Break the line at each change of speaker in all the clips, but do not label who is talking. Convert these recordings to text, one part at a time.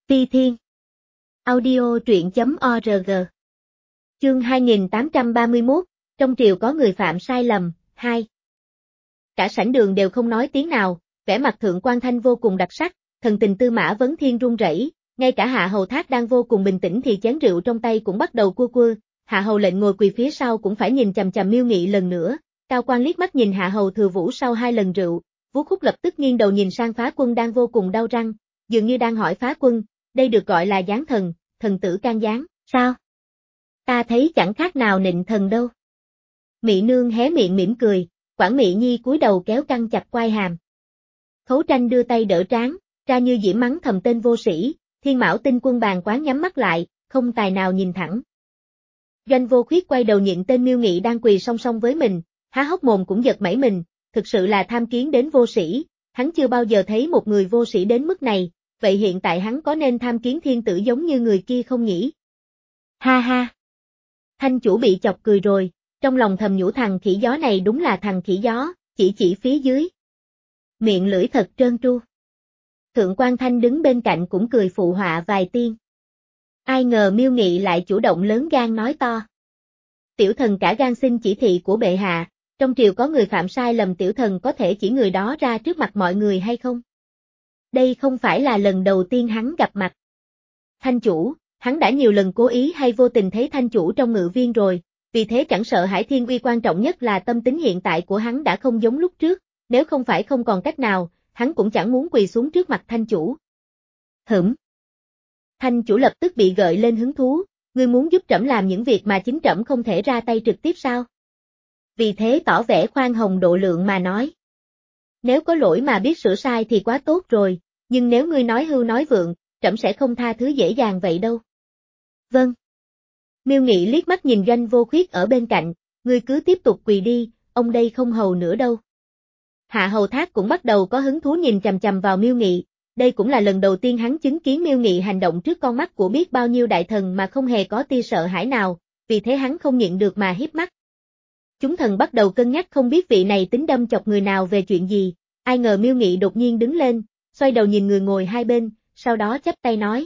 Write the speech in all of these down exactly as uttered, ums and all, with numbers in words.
Ti Thiên. Audio truyện chấm org. Chương hai nghìn tám trăm ba mươi mốt, trong triều có người phạm sai lầm, hai. Cả sảnh đường đều không nói tiếng nào, vẻ mặt Thượng Quan Thanh vô cùng đặc sắc, thần tình Tư Mã Vấn Thiên run rẩy, ngay cả Hạ Hầu Thác đang vô cùng bình tĩnh thì chén rượu trong tay cũng bắt đầu cua cua, Hạ Hầu Lệnh ngồi quỳ phía sau cũng phải nhìn chằm chằm Miêu Nghị lần nữa, Cao Quan liếc mắt nhìn Hạ Hầu Thừa Vũ sau hai lần rượu, Vũ Khúc lập tức nghiêng đầu nhìn sang Phá Quân đang vô cùng đau răng, dường như đang hỏi Phá Quân, đây được gọi là giáng thần, thần tử can giáng, sao? Ta thấy chẳng khác nào nịnh thần đâu. Mị Nương hé miệng mỉm cười, Quản Mị Nhi cúi đầu kéo căng chặt quai hàm. Khấu Tranh đưa tay đỡ trán, ra như diễm mắng thầm tên vô sĩ, Thiên Mão Tinh Quân bàn quán nhắm mắt lại, không tài nào nhìn thẳng. Doanh Vô Khuyết quay đầu nhìn tên Miêu Nghị đang quỳ song song với mình, há hốc mồm cũng giật mẩy mình, thực sự là tham kiến đến vô sĩ, hắn chưa bao giờ thấy một người vô sĩ đến mức này, vậy hiện tại hắn có nên tham kiến thiên tử giống như người kia không nhỉ? Ha ha! Thanh chủ bị chọc cười rồi, trong lòng thầm nhủ thằng khỉ gió này đúng là thằng khỉ gió, chỉ chỉ phía dưới. Miệng lưỡi thật trơn tru. Thượng Quan Thanh đứng bên cạnh cũng cười phụ họa vài tiếng. Ai ngờ Miêu Nghị lại chủ động lớn gan nói to. Tiểu thần cả gan xin chỉ thị của bệ hạ, trong triều có người phạm sai lầm, tiểu thần có thể chỉ người đó ra trước mặt mọi người hay không? Đây không phải là lần đầu tiên hắn gặp mặt. Thanh chủ, hắn đã nhiều lần cố ý hay vô tình thấy thanh chủ trong ngự viên rồi, vì thế chẳng sợ Hải Thiên Uy, quan trọng nhất là tâm tính hiện tại của hắn đã không giống lúc trước, nếu không phải không còn cách nào, hắn cũng chẳng muốn quỳ xuống trước mặt thanh chủ. Hửm. Thanh chủ lập tức bị gợi lên hứng thú, ngươi muốn giúp trẫm làm những việc mà chính trẫm không thể ra tay trực tiếp sao? Vì thế tỏ vẻ khoan hồng độ lượng mà nói. Nếu có lỗi mà biết sửa sai thì quá tốt rồi, nhưng nếu ngươi nói hưu nói vượng, trẫm sẽ không tha thứ dễ dàng vậy đâu. Vâng. Miêu Nghị liếc mắt nhìn Doanh Vô Khuyết ở bên cạnh, ngươi cứ tiếp tục quỳ đi, ông đây không hầu nữa đâu. Hạ Hầu Thác cũng bắt đầu có hứng thú nhìn chằm chằm vào Miêu Nghị, đây cũng là lần đầu tiên hắn chứng kiến Miêu Nghị hành động trước con mắt của biết bao nhiêu đại thần mà không hề có tia sợ hãi nào, vì thế hắn không nhịn được mà hiếp mắt. Chúng thần bắt đầu cân nhắc không biết vị này tính đâm chọc người nào về chuyện gì, ai ngờ Miêu Nghị đột nhiên đứng lên, xoay đầu nhìn người ngồi hai bên, sau đó chắp tay nói.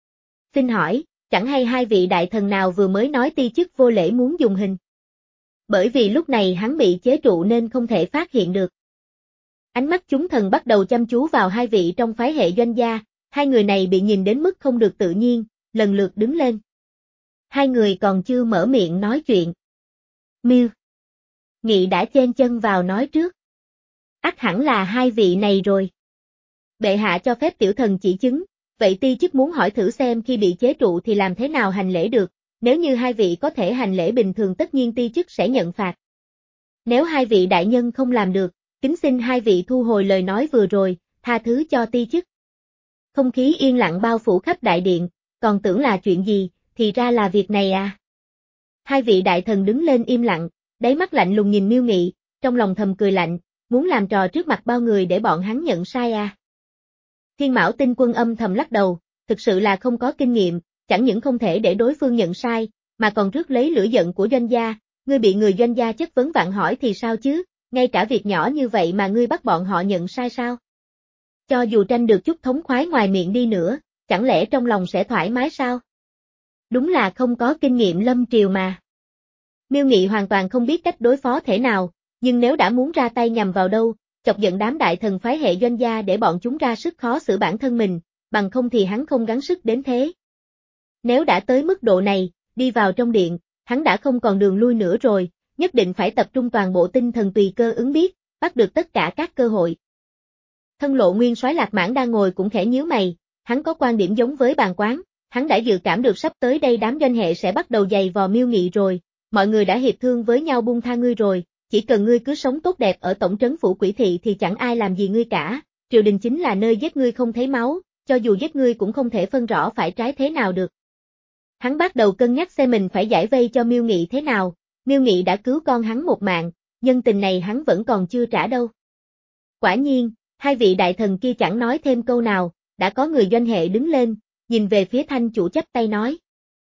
Xin hỏi, chẳng hay hai vị đại thần nào vừa mới nói ti chức vô lễ muốn dùng hình? Bởi vì lúc này hắn bị chế trụ nên không thể phát hiện được. Ánh mắt chúng thần bắt đầu chăm chú vào hai vị trong phái hệ Doanh gia, hai người này bị nhìn đến mức không được tự nhiên, lần lượt đứng lên. Hai người còn chưa mở miệng nói chuyện. Miêu Nghị đã chen chân vào nói trước. Ắt hẳn là hai vị này rồi. Bệ hạ cho phép tiểu thần chỉ chứng, vậy ti chức muốn hỏi thử xem khi bị chế trụ thì làm thế nào hành lễ được, nếu như hai vị có thể hành lễ bình thường tất nhiên ti chức sẽ nhận phạt. Nếu hai vị đại nhân không làm được, kính xin hai vị thu hồi lời nói vừa rồi, tha thứ cho ti chức. Không khí yên lặng bao phủ khắp đại điện, còn tưởng là chuyện gì, thì ra là việc này à. Hai vị đại thần đứng lên im lặng, đáy mắt lạnh lùng nhìn Miêu Nghị, trong lòng thầm cười lạnh, muốn làm trò trước mặt bao người để bọn hắn nhận sai à. Thiên Mão Tinh Quân âm thầm lắc đầu, thực sự là không có kinh nghiệm, chẳng những không thể để đối phương nhận sai, mà còn rước lấy lửa giận của Doanh gia, ngươi bị người Doanh gia chất vấn vặn hỏi thì sao chứ, ngay cả việc nhỏ như vậy mà ngươi bắt bọn họ nhận sai sao? Cho dù tranh được chút thống khoái ngoài miệng đi nữa, chẳng lẽ trong lòng sẽ thoải mái sao? Đúng là không có kinh nghiệm lâm triều mà. Miêu Nghị hoàn toàn không biết cách đối phó thế nào, nhưng nếu đã muốn ra tay nhằm vào đâu, chọc giận đám đại thần phái hệ Doanh gia để bọn chúng ra sức khó xử bản thân mình, bằng không thì hắn không gắng sức đến thế. Nếu đã tới mức độ này, đi vào trong điện, hắn đã không còn đường lui nữa rồi, nhất định phải tập trung toàn bộ tinh thần tùy cơ ứng biến, bắt được tất cả các cơ hội. Thân Lộ Nguyên Soái Lạc Mãn đang ngồi cũng khẽ nhíu mày, hắn có quan điểm giống với bàn quán, hắn đã dự cảm được sắp tới đây đám doanh hệ sẽ bắt đầu giày vò Miêu Nghị rồi, mọi người đã hiệp thương với nhau buông tha ngươi rồi, chỉ cần ngươi cứ sống tốt đẹp ở tổng trấn phủ Quỷ Thị thì chẳng ai làm gì ngươi cả, triều đình chính là nơi giết ngươi không thấy máu, cho dù giết ngươi cũng không thể phân rõ phải trái thế nào được. Hắn bắt đầu cân nhắc xem mình phải giải vây cho Miêu Nghị thế nào, Miêu Nghị đã cứu con hắn một mạng, nhân tình này hắn vẫn còn chưa trả đâu. Quả nhiên, hai vị đại thần kia chẳng nói thêm câu nào, đã có người doanh hệ đứng lên, nhìn về phía thanh chủ chắp tay nói.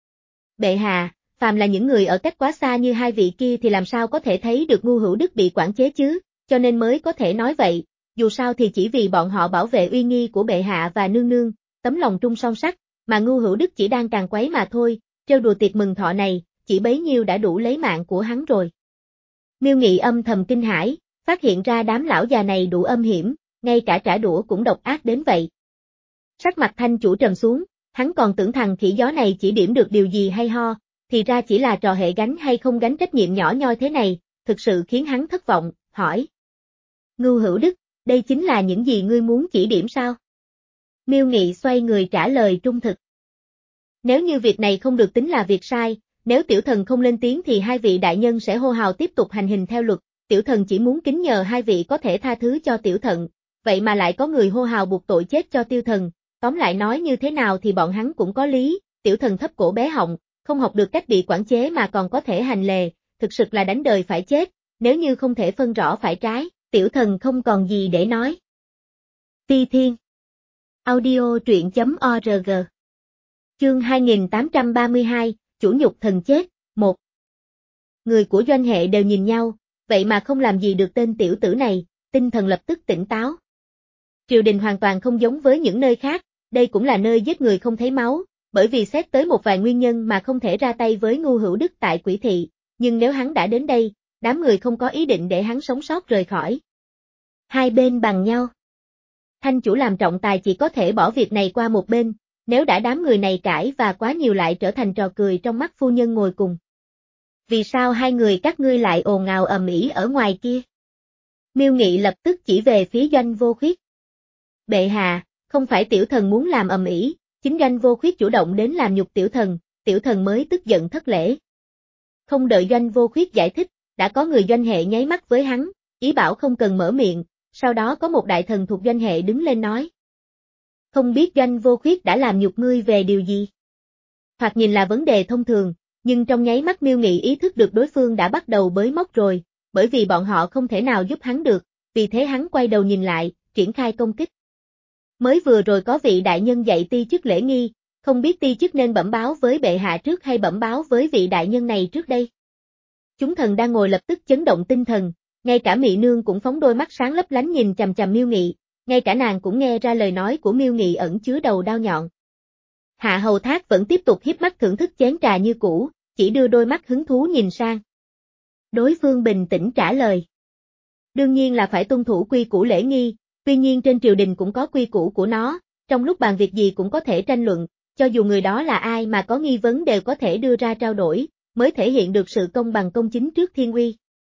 Bệ hạ, phàm là những người ở cách quá xa như hai vị kia thì làm sao có thể thấy được Ngu Hữu Đức bị quản chế chứ, cho nên mới có thể nói vậy, dù sao thì chỉ vì bọn họ bảo vệ uy nghi của bệ hạ và nương nương, tấm lòng trung son sắt, mà Ngưu Hữu Đức chỉ đang càng quấy mà thôi, trêu đùa tiệc mừng thọ này, chỉ bấy nhiêu đã đủ lấy mạng của hắn rồi. Miêu Nghị âm thầm kinh hãi, phát hiện ra đám lão già này đủ âm hiểm, ngay cả trả đũa cũng độc ác đến vậy. Sắc mặt Thanh chủ trầm xuống, hắn còn tưởng thằng khỉ gió này chỉ điểm được điều gì hay ho, thì ra chỉ là trò hệ gánh hay không gánh trách nhiệm nhỏ nhoi thế này, thực sự khiến hắn thất vọng, hỏi. Ngưu Hữu Đức, đây chính là những gì ngươi muốn chỉ điểm sao? Miêu Nghị xoay người trả lời trung thực. Nếu như việc này không được tính là việc sai, nếu tiểu thần không lên tiếng thì hai vị đại nhân sẽ hô hào tiếp tục hành hình theo luật, tiểu thần chỉ muốn kính nhờ hai vị có thể tha thứ cho tiểu thần, vậy mà lại có người hô hào buộc tội chết cho tiêu thần, tóm lại nói như thế nào thì bọn hắn cũng có lý, tiểu thần thấp cổ bé họng, không học được cách bị quản chế mà còn có thể hành lề, thực sự là đánh đời phải chết, nếu như không thể phân rõ phải trái, tiểu thần không còn gì để nói. Ti Thiên Audio truyện chấm org Chương hai nghìn tám trăm ba mươi hai, Chủ nhục thần chết, một Người của doanh hệ đều nhìn nhau, vậy mà không làm gì được tên tiểu tử này, tinh thần lập tức tỉnh táo. Triều đình hoàn toàn không giống với những nơi khác, đây cũng là nơi giết người không thấy máu, bởi vì xét tới một vài nguyên nhân mà không thể ra tay với Ngưu Hữu Đức tại Quỷ Thị, nhưng nếu hắn đã đến đây, đám người không có ý định để hắn sống sót rời khỏi. Hai bên bằng nhau. Thanh chủ làm trọng tài chỉ có thể bỏ việc này qua một bên, nếu đã đám người này cãi và quá nhiều lại trở thành trò cười trong mắt phu nhân ngồi cùng. Vì sao hai người các ngươi lại ồn ào ầm ĩ ở ngoài kia? Miêu Nghị lập tức chỉ về phía Doanh Vô Khuyết. Bệ hạ, không phải tiểu thần muốn làm ầm ĩ, chính Doanh Vô Khuyết chủ động đến làm nhục tiểu thần, tiểu thần mới tức giận thất lễ. Không đợi Doanh Vô Khuyết giải thích, đã có người doanh hệ nháy mắt với hắn, ý bảo không cần mở miệng, sau đó có một đại thần thuộc doanh hệ đứng lên nói. Không biết Doanh Vô Khuyết đã làm nhục ngươi về điều gì? Hoặc nhìn là vấn đề thông thường, nhưng trong nháy mắt Miêu Nghị ý thức được đối phương đã bắt đầu bới móc rồi, bởi vì bọn họ không thể nào giúp hắn được, vì thế hắn quay đầu nhìn lại, triển khai công kích. Mới vừa rồi có vị đại nhân dạy ti chức lễ nghi, không biết ti chức nên bẩm báo với bệ hạ trước hay bẩm báo với vị đại nhân này trước đây. Chúng thần đang ngồi lập tức chấn động tinh thần, ngay cả Mị Nương cũng phóng đôi mắt sáng lấp lánh nhìn chằm chằm Miêu Nghị, ngay cả nàng cũng nghe ra lời nói của Miêu Nghị ẩn chứa đầu đao nhọn. Hạ Hầu Thác vẫn tiếp tục hiếp mắt thưởng thức chén trà như cũ, chỉ đưa đôi mắt hứng thú nhìn sang. Đối phương bình tĩnh trả lời. Đương nhiên là phải tuân thủ quy củ lễ nghi, tuy nhiên trên triều đình cũng có quy củ của nó, trong lúc bàn việc gì cũng có thể tranh luận, cho dù người đó là ai mà có nghi vấn đều có thể đưa ra trao đổi, mới thể hiện được sự công bằng công chính trước thiên uy.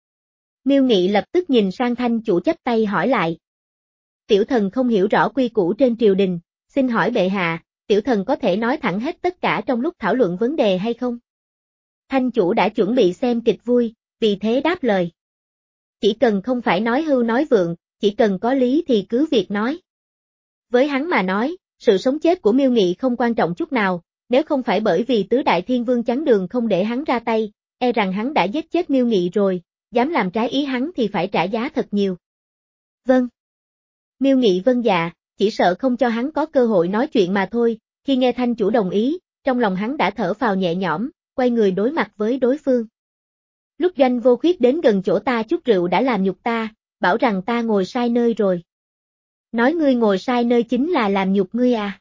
Miêu Nghị lập tức nhìn sang Thanh chủ chắp tay hỏi lại. Tiểu thần không hiểu rõ quy củ trên triều đình, xin hỏi bệ hạ, tiểu thần có thể nói thẳng hết tất cả trong lúc thảo luận vấn đề hay không? Thanh chủ đã chuẩn bị xem kịch vui, vì thế đáp lời. Chỉ cần không phải nói hưu nói vượng, chỉ cần có lý thì cứ việc nói. Với hắn mà nói, sự sống chết của Miêu Nghị không quan trọng chút nào, nếu không phải bởi vì tứ đại thiên vương chắn đường không để hắn ra tay, e rằng hắn đã giết chết Miêu Nghị rồi, dám làm trái ý hắn thì phải trả giá thật nhiều. Vâng. Miêu Nghị vâng dạ, chỉ sợ không cho hắn có cơ hội nói chuyện mà thôi, khi nghe Thanh chủ đồng ý, trong lòng hắn đã thở phào nhẹ nhõm, quay người đối mặt với đối phương. Lúc Doanh Vô Khuyết đến gần chỗ ta chút rượu đã làm nhục ta, bảo rằng ta ngồi sai nơi rồi. Nói ngươi ngồi sai nơi chính là làm nhục ngươi à?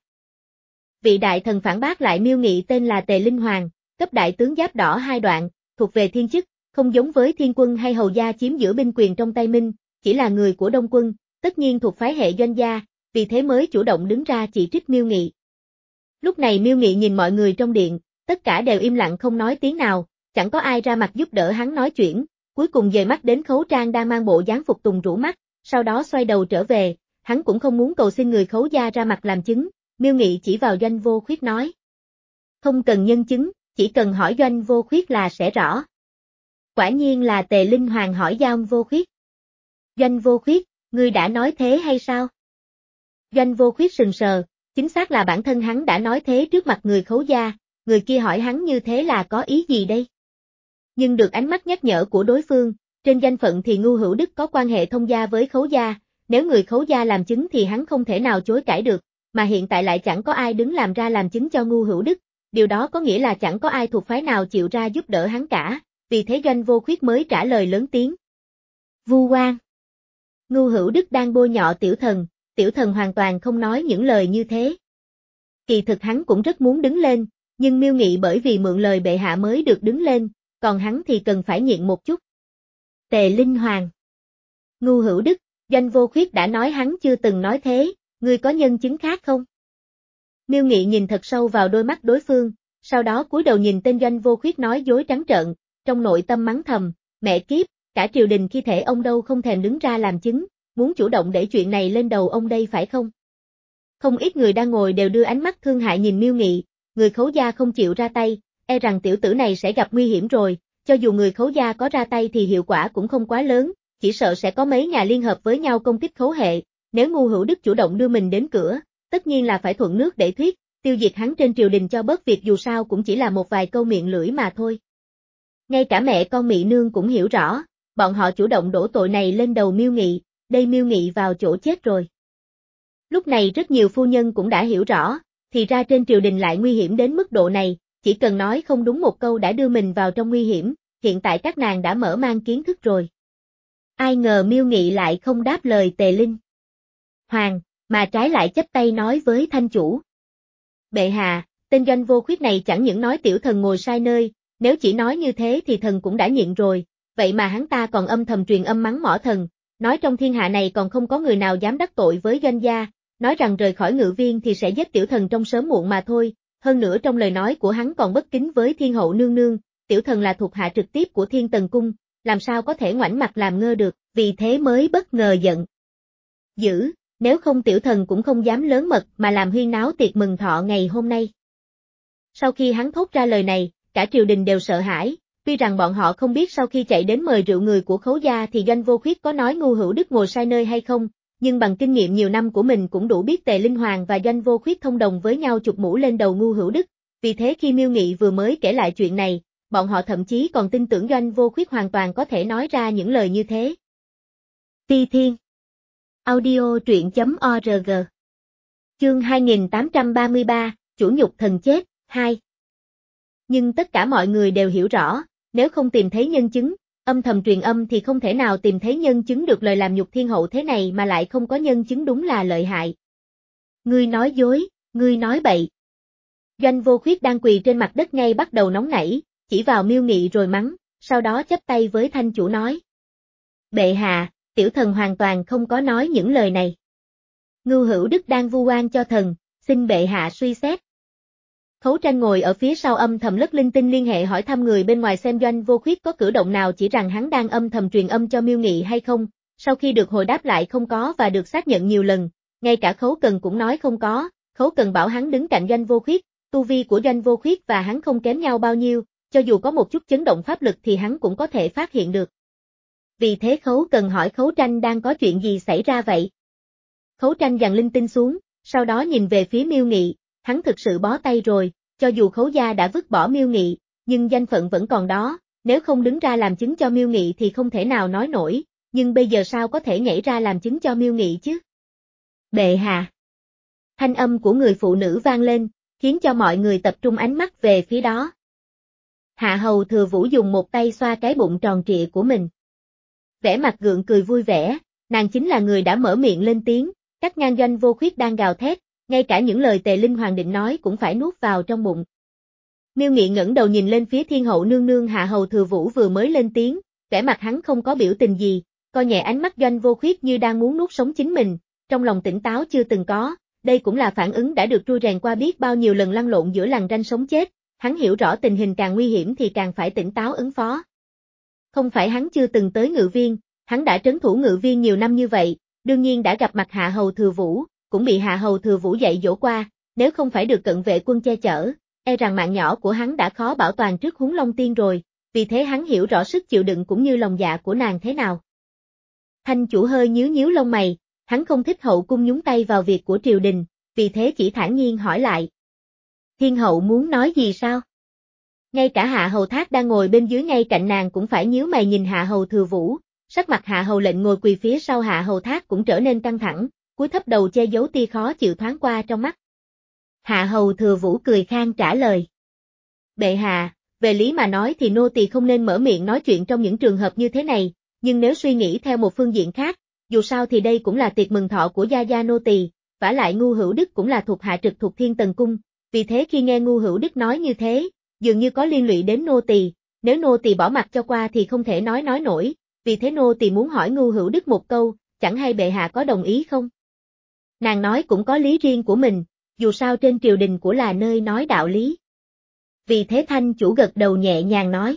Vị đại thần phản bác lại Miêu Nghị tên là Tề Linh Hoàng, cấp đại tướng giáp đỏ hai đoạn, thuộc về thiên chức, không giống với thiên quân hay hầu gia chiếm giữ binh quyền trong tay Minh, chỉ là người của Đông quân, tất nhiên thuộc phái hệ Doanh gia, vì thế mới chủ động đứng ra chỉ trích Miêu Nghị. Lúc này Miêu Nghị nhìn mọi người trong điện, tất cả đều im lặng không nói tiếng nào, chẳng có ai ra mặt giúp đỡ hắn nói chuyện, cuối cùng dời mắt đến Khấu Trang đang mang bộ dáng phục tùng rũ mắt, sau đó xoay đầu trở về, hắn cũng không muốn cầu xin người Khấu gia ra mặt làm chứng, Miêu Nghị chỉ vào Doanh Vô Khuyết nói. Không cần nhân chứng, chỉ cần hỏi Doanh Vô Khuyết là sẽ rõ. Quả nhiên là Tề Linh Hoàng hỏi Doanh Vô Khuyết. Doanh Vô Khuyết, ngươi đã nói thế hay sao? Doanh Vô Khuyết sừng sờ, chính xác là bản thân hắn đã nói thế trước mặt người Khấu gia, người kia hỏi hắn như thế là có ý gì đây? Nhưng được ánh mắt nhắc nhở của đối phương, trên danh phận thì Ngưu Hữu Đức có quan hệ thông gia với Khấu gia, nếu người Khấu gia làm chứng thì hắn không thể nào chối cãi được, mà hiện tại lại chẳng có ai đứng làm ra làm chứng cho Ngưu Hữu Đức, điều đó có nghĩa là chẳng có ai thuộc phái nào chịu ra giúp đỡ hắn cả, vì thế Doanh Vô Khuyết mới trả lời lớn tiếng. Vu oan. Ngưu Hữu Đức đang bôi nhọ tiểu thần, tiểu thần hoàn toàn không nói những lời như thế. Kỳ thực hắn cũng rất muốn đứng lên, nhưng Miêu Nghị bởi vì mượn lời bệ hạ mới được đứng lên, còn hắn thì cần phải nhịn một chút. Tề Linh Hoàng. Ngưu Hữu Đức, Doanh Vô Khuyết đã nói hắn chưa từng nói thế, ngươi có nhân chứng khác không? Miêu Nghị nhìn thật sâu vào đôi mắt đối phương, sau đó cúi đầu nhìn tên Doanh Vô Khuyết nói dối trắng trợn, trong nội tâm mắng thầm, mẹ kiếp, cả triều đình khi thể ông đâu không thèm đứng ra làm chứng, muốn chủ động để chuyện này lên đầu ông đây phải không? Không ít người đang ngồi đều đưa ánh mắt thương hại nhìn Miêu Nghị, người Khấu gia không chịu ra tay, e rằng tiểu tử này sẽ gặp nguy hiểm rồi, cho dù người Khấu gia có ra tay thì hiệu quả cũng không quá lớn, chỉ sợ sẽ có mấy nhà liên hợp với nhau công kích Khấu hệ, nếu Ngưu Hữu Đức chủ động đưa mình đến cửa, tất nhiên là phải thuận nước để thuyết, tiêu diệt hắn trên triều đình cho bớt việc dù sao cũng chỉ là một vài câu miệng lưỡi mà thôi. Ngay cả mẹ con Mị Nương cũng hiểu rõ, bọn họ chủ động đổ tội này lên đầu Miêu Nghị, đây Miêu Nghị vào chỗ chết rồi. Lúc này rất nhiều phu nhân cũng đã hiểu rõ, thì ra trên triều đình lại nguy hiểm đến mức độ này, chỉ cần nói không đúng một câu đã đưa mình vào trong nguy hiểm, hiện tại các nàng đã mở mang kiến thức rồi. Ai ngờ Miêu Nghị lại không đáp lời Tề Linh Hoàng, mà trái lại chắp tay nói với thanh chủ. Bệ hạ, tên Doanh Vô Khuyết này chẳng những nói tiểu thần ngồi sai nơi, nếu chỉ nói như thế thì thần cũng đã nhịn rồi, vậy mà hắn ta còn âm thầm truyền âm mắng mỏ thần, nói trong thiên hạ này còn không có người nào dám đắc tội với Doanh gia, nói rằng rời khỏi Ngự Viên thì sẽ giết tiểu thần trong sớm muộn mà thôi, hơn nữa trong lời nói của hắn còn bất kính với Thiên hậu nương nương, tiểu thần là thuộc hạ trực tiếp của Thiên Tần cung, làm sao có thể ngoảnh mặt làm ngơ được, vì thế mới bất ngờ giận dữ, nếu không tiểu thần cũng không dám lớn mật mà làm huyên náo tiệc mừng thọ ngày hôm nay. Sau khi hắn thốt ra lời này, cả triều đình đều sợ hãi, tuy rằng bọn họ không biết sau khi chạy đến mời rượu người của Khấu gia thì Doanh Vô Khuyết có nói Ngưu Hữu Đức ngồi sai nơi hay không, nhưng bằng kinh nghiệm nhiều năm của mình cũng đủ biết Tề Linh Hoàng và Doanh Vô Khuyết thông đồng với nhau chụp mũ lên đầu Ngưu Hữu Đức, vì thế khi Miêu Nghị vừa mới kể lại chuyện này, bọn họ thậm chí còn tin tưởng Doanh Vô Khuyết hoàn toàn có thể nói ra những lời như thế. Ti Thiên Audio truyện.org Chương hai nghìn tám trăm ba mươi ba, Chủ nhục thần chết, hai. Nhưng tất cả mọi người đều hiểu rõ, nếu không tìm thấy nhân chứng, âm thầm truyền âm thì không thể nào tìm thấy nhân chứng được lời làm nhục thiên hậu thế này mà lại không có nhân chứng đúng là lợi hại. Ngươi nói dối, ngươi nói bậy. Doanh Vô Khuyết đang quỳ trên mặt đất ngay bắt đầu nóng nảy, chỉ vào Miêu Nghị rồi mắng, sau đó chắp tay với thanh chủ nói. Bệ hạ, tiểu thần hoàn toàn không có nói những lời này. Ngưu Hữu Đức đang vu oan cho thần, xin bệ hạ suy xét. Khấu Tranh ngồi ở phía sau âm thầm lất linh tinh liên hệ hỏi thăm người bên ngoài xem Doanh Vô Khuyết có cử động nào chỉ rằng hắn đang âm thầm truyền âm cho Miêu Nghị hay không, sau khi được hồi đáp lại không có và được xác nhận nhiều lần, ngay cả Khấu Cần cũng nói không có, Khấu Cần bảo hắn đứng cạnh Doanh Vô Khuyết, tu vi của Doanh Vô Khuyết và hắn không kém nhau bao nhiêu, cho dù có một chút chấn động pháp lực thì hắn cũng có thể phát hiện được. Vì thế Khấu Cần hỏi Khấu Tranh đang có chuyện gì xảy ra vậy? Khấu Tranh dàn linh tinh xuống, sau đó nhìn về phía Miêu Nghị, hắn thực sự bó tay rồi, cho dù Khấu gia đã vứt bỏ Miêu Nghị, nhưng danh phận vẫn còn đó, nếu không đứng ra làm chứng cho Miêu Nghị thì không thể nào nói nổi, nhưng bây giờ sao có thể nhảy ra làm chứng cho Miêu Nghị chứ? Bệ hạ. Thanh âm của người phụ nữ vang lên, khiến cho mọi người tập trung ánh mắt về phía đó. Hạ hầu Thừa Vũ dùng một tay xoa cái bụng tròn trịa của mình. Vẻ mặt gượng cười vui vẻ, nàng chính là người đã mở miệng lên tiếng, cắt ngang Doanh Vô Khuyết đang gào thét, ngay cả những lời Tề Linh Hoàng định nói cũng phải nuốt vào trong bụng. Miêu Nghị ngẩng đầu nhìn lên phía Thiên hậu nương nương. Hạ hầu Thừa Vũ vừa mới lên tiếng, vẻ mặt hắn không có biểu tình gì, coi nhẹ ánh mắt Doanh Vô Khuyết như đang muốn nuốt sống chính mình, trong lòng tỉnh táo chưa từng có, đây cũng là phản ứng đã được trui rèn qua biết bao nhiêu lần lăn lộn giữa lằn ranh sống chết, hắn hiểu rõ tình hình càng nguy hiểm thì càng phải tỉnh táo ứng phó. Không phải hắn chưa từng tới Ngự Viên, hắn đã trấn thủ Ngự Viên nhiều năm như vậy, đương nhiên đã gặp mặt Hạ hầu Thừa Vũ, cũng bị Hạ hầu Thừa Vũ dạy dỗ qua, nếu không phải được cận vệ quân che chở, e rằng mạng nhỏ của hắn đã khó bảo toàn trước Húng Long Tiên rồi, vì thế hắn hiểu rõ sức chịu đựng cũng như lòng dạ của nàng thế nào. Thanh chủ hơi nhíu nhíu lông mày, hắn không thích hậu cung nhúng tay vào việc của triều đình, vì thế chỉ thản nhiên hỏi lại. Thiên hậu muốn nói gì sao? Ngay cả Hạ hầu Thác đang ngồi bên dưới ngay cạnh nàng cũng phải nhíu mày nhìn Hạ hầu Thừa Vũ, sắc mặt Hạ hầu Lệnh ngồi quỳ phía sau Hạ hầu Thác cũng trở nên căng thẳng, cúi thấp đầu che giấu tia khó chịu thoáng qua trong mắt. Hạ hầu Thừa Vũ cười khan trả lời. Bệ hạ, về lý mà nói thì nô tỳ không nên mở miệng nói chuyện trong những trường hợp như thế này, nhưng nếu suy nghĩ theo một phương diện khác, dù sao thì đây cũng là tiệc mừng thọ của gia gia nô tỳ, vả lại Ngu Hữu Đức cũng là thuộc hạ trực thuộc Thiên Tần Cung, vì thế khi nghe Ngu Hữu Đức nói như thế, dường như có liên lụy đến nô tỳ, nếu nô tỳ bỏ mặc cho qua thì không thể nói nói nổi, vì thế nô tỳ muốn hỏi Ngu Hữu Đức một câu, chẳng hay bệ hạ có đồng ý không? Nàng nói cũng có lý riêng của mình, dù sao trên triều đình của là nơi nói đạo lý. Vì thế Thanh chủ gật đầu nhẹ nhàng nói.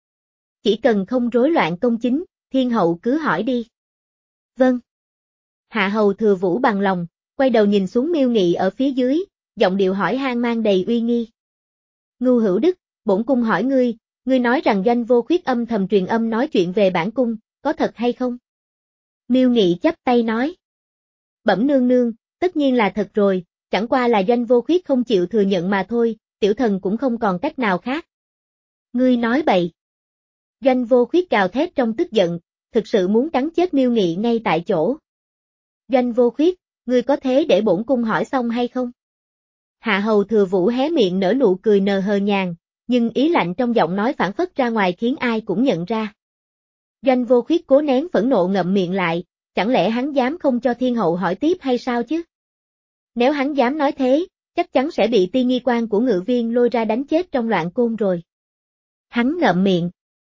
Chỉ cần không rối loạn công chính, thiên hậu cứ hỏi đi. Vâng. Hạ hầu Thừa Vũ bằng lòng, quay đầu nhìn xuống Miêu Nghị ở phía dưới, giọng điệu hỏi han mang đầy uy nghi. Ngu Hữu Đức, bổn cung hỏi ngươi, ngươi nói rằng Doanh Vô Khuyết âm thầm truyền âm nói chuyện về bản cung, có thật hay không? Miêu Nghị chắp tay nói. Bẩm nương nương, tất nhiên là thật rồi, chẳng qua là Doanh Vô Khuyết không chịu thừa nhận mà thôi, tiểu thần cũng không còn cách nào khác. Ngươi nói bậy. Doanh Vô Khuyết gào thét trong tức giận, thực sự muốn cắn chết Miêu Nghị ngay tại chỗ. Doanh Vô Khuyết, ngươi có thế để bổn cung hỏi xong hay không? Hạ hầu Thừa Vũ hé miệng nở nụ cười nờ hờ nhàn, nhưng ý lạnh trong giọng nói phản phất ra ngoài khiến ai cũng nhận ra. Doanh Vô Khuyết cố nén phẫn nộ ngậm miệng lại, chẳng lẽ hắn dám không cho thiên hậu hỏi tiếp hay sao chứ? Nếu hắn dám nói thế, chắc chắn sẽ bị ti nghi quan của ngự viên lôi ra đánh chết trong loạn côn rồi. Hắn ngậm miệng.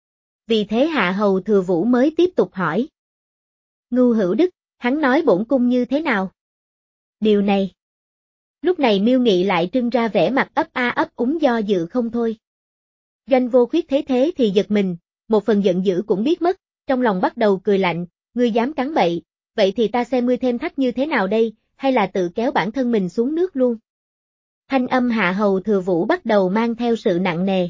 Vì thế Hạ hầu Thừa Vũ mới tiếp tục hỏi. Ngu Hữu Đức, hắn nói bổn cung như thế nào? Điều này. Lúc này Miêu Nghị lại trưng ra vẻ mặt ấp a ấp úng do dự không thôi. Doanh Vô Khuyết thấy thế thì giật mình, một phần giận dữ cũng biết mất, trong lòng bắt đầu cười lạnh, ngươi dám cắn bậy, vậy thì ta xem ngươi thêm thách như thế nào đây, hay là tự kéo bản thân mình xuống nước luôn. Thanh âm Hạ hầu Thừa Vũ bắt đầu mang theo sự nặng nề.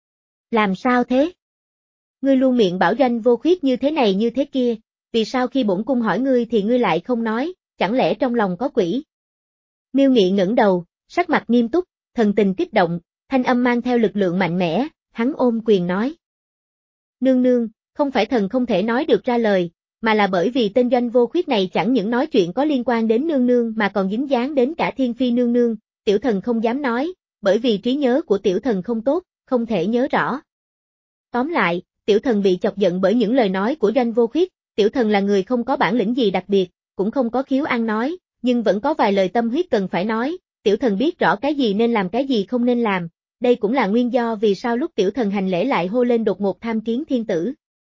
Làm sao thế? Ngươi luôn miệng bảo Doanh Vô Khuyết như thế này như thế kia, vì sao khi bổn cung hỏi ngươi thì ngươi lại không nói, chẳng lẽ trong lòng có quỷ? Miêu Nghị ngẩng đầu, sắc mặt nghiêm túc, thần tình kích động, thanh âm mang theo lực lượng mạnh mẽ, hắn ôm quyền nói. Nương nương, không phải thần không thể nói được ra lời, mà là bởi vì tên Doanh Vô Khuyết này chẳng những nói chuyện có liên quan đến nương nương mà còn dính dáng đến cả Thiên Phi nương nương, tiểu thần không dám nói, bởi vì trí nhớ của tiểu thần không tốt, không thể nhớ rõ. Tóm lại, tiểu thần bị chọc giận bởi những lời nói của Doanh Vô Khuyết, tiểu thần là người không có bản lĩnh gì đặc biệt, cũng không có khiếu ăn nói, nhưng vẫn có vài lời tâm huyết cần phải nói, tiểu thần biết rõ cái gì nên làm cái gì không nên làm, đây cũng là nguyên do vì sao lúc tiểu thần hành lễ lại hô lên đột ngột tham kiến thiên tử.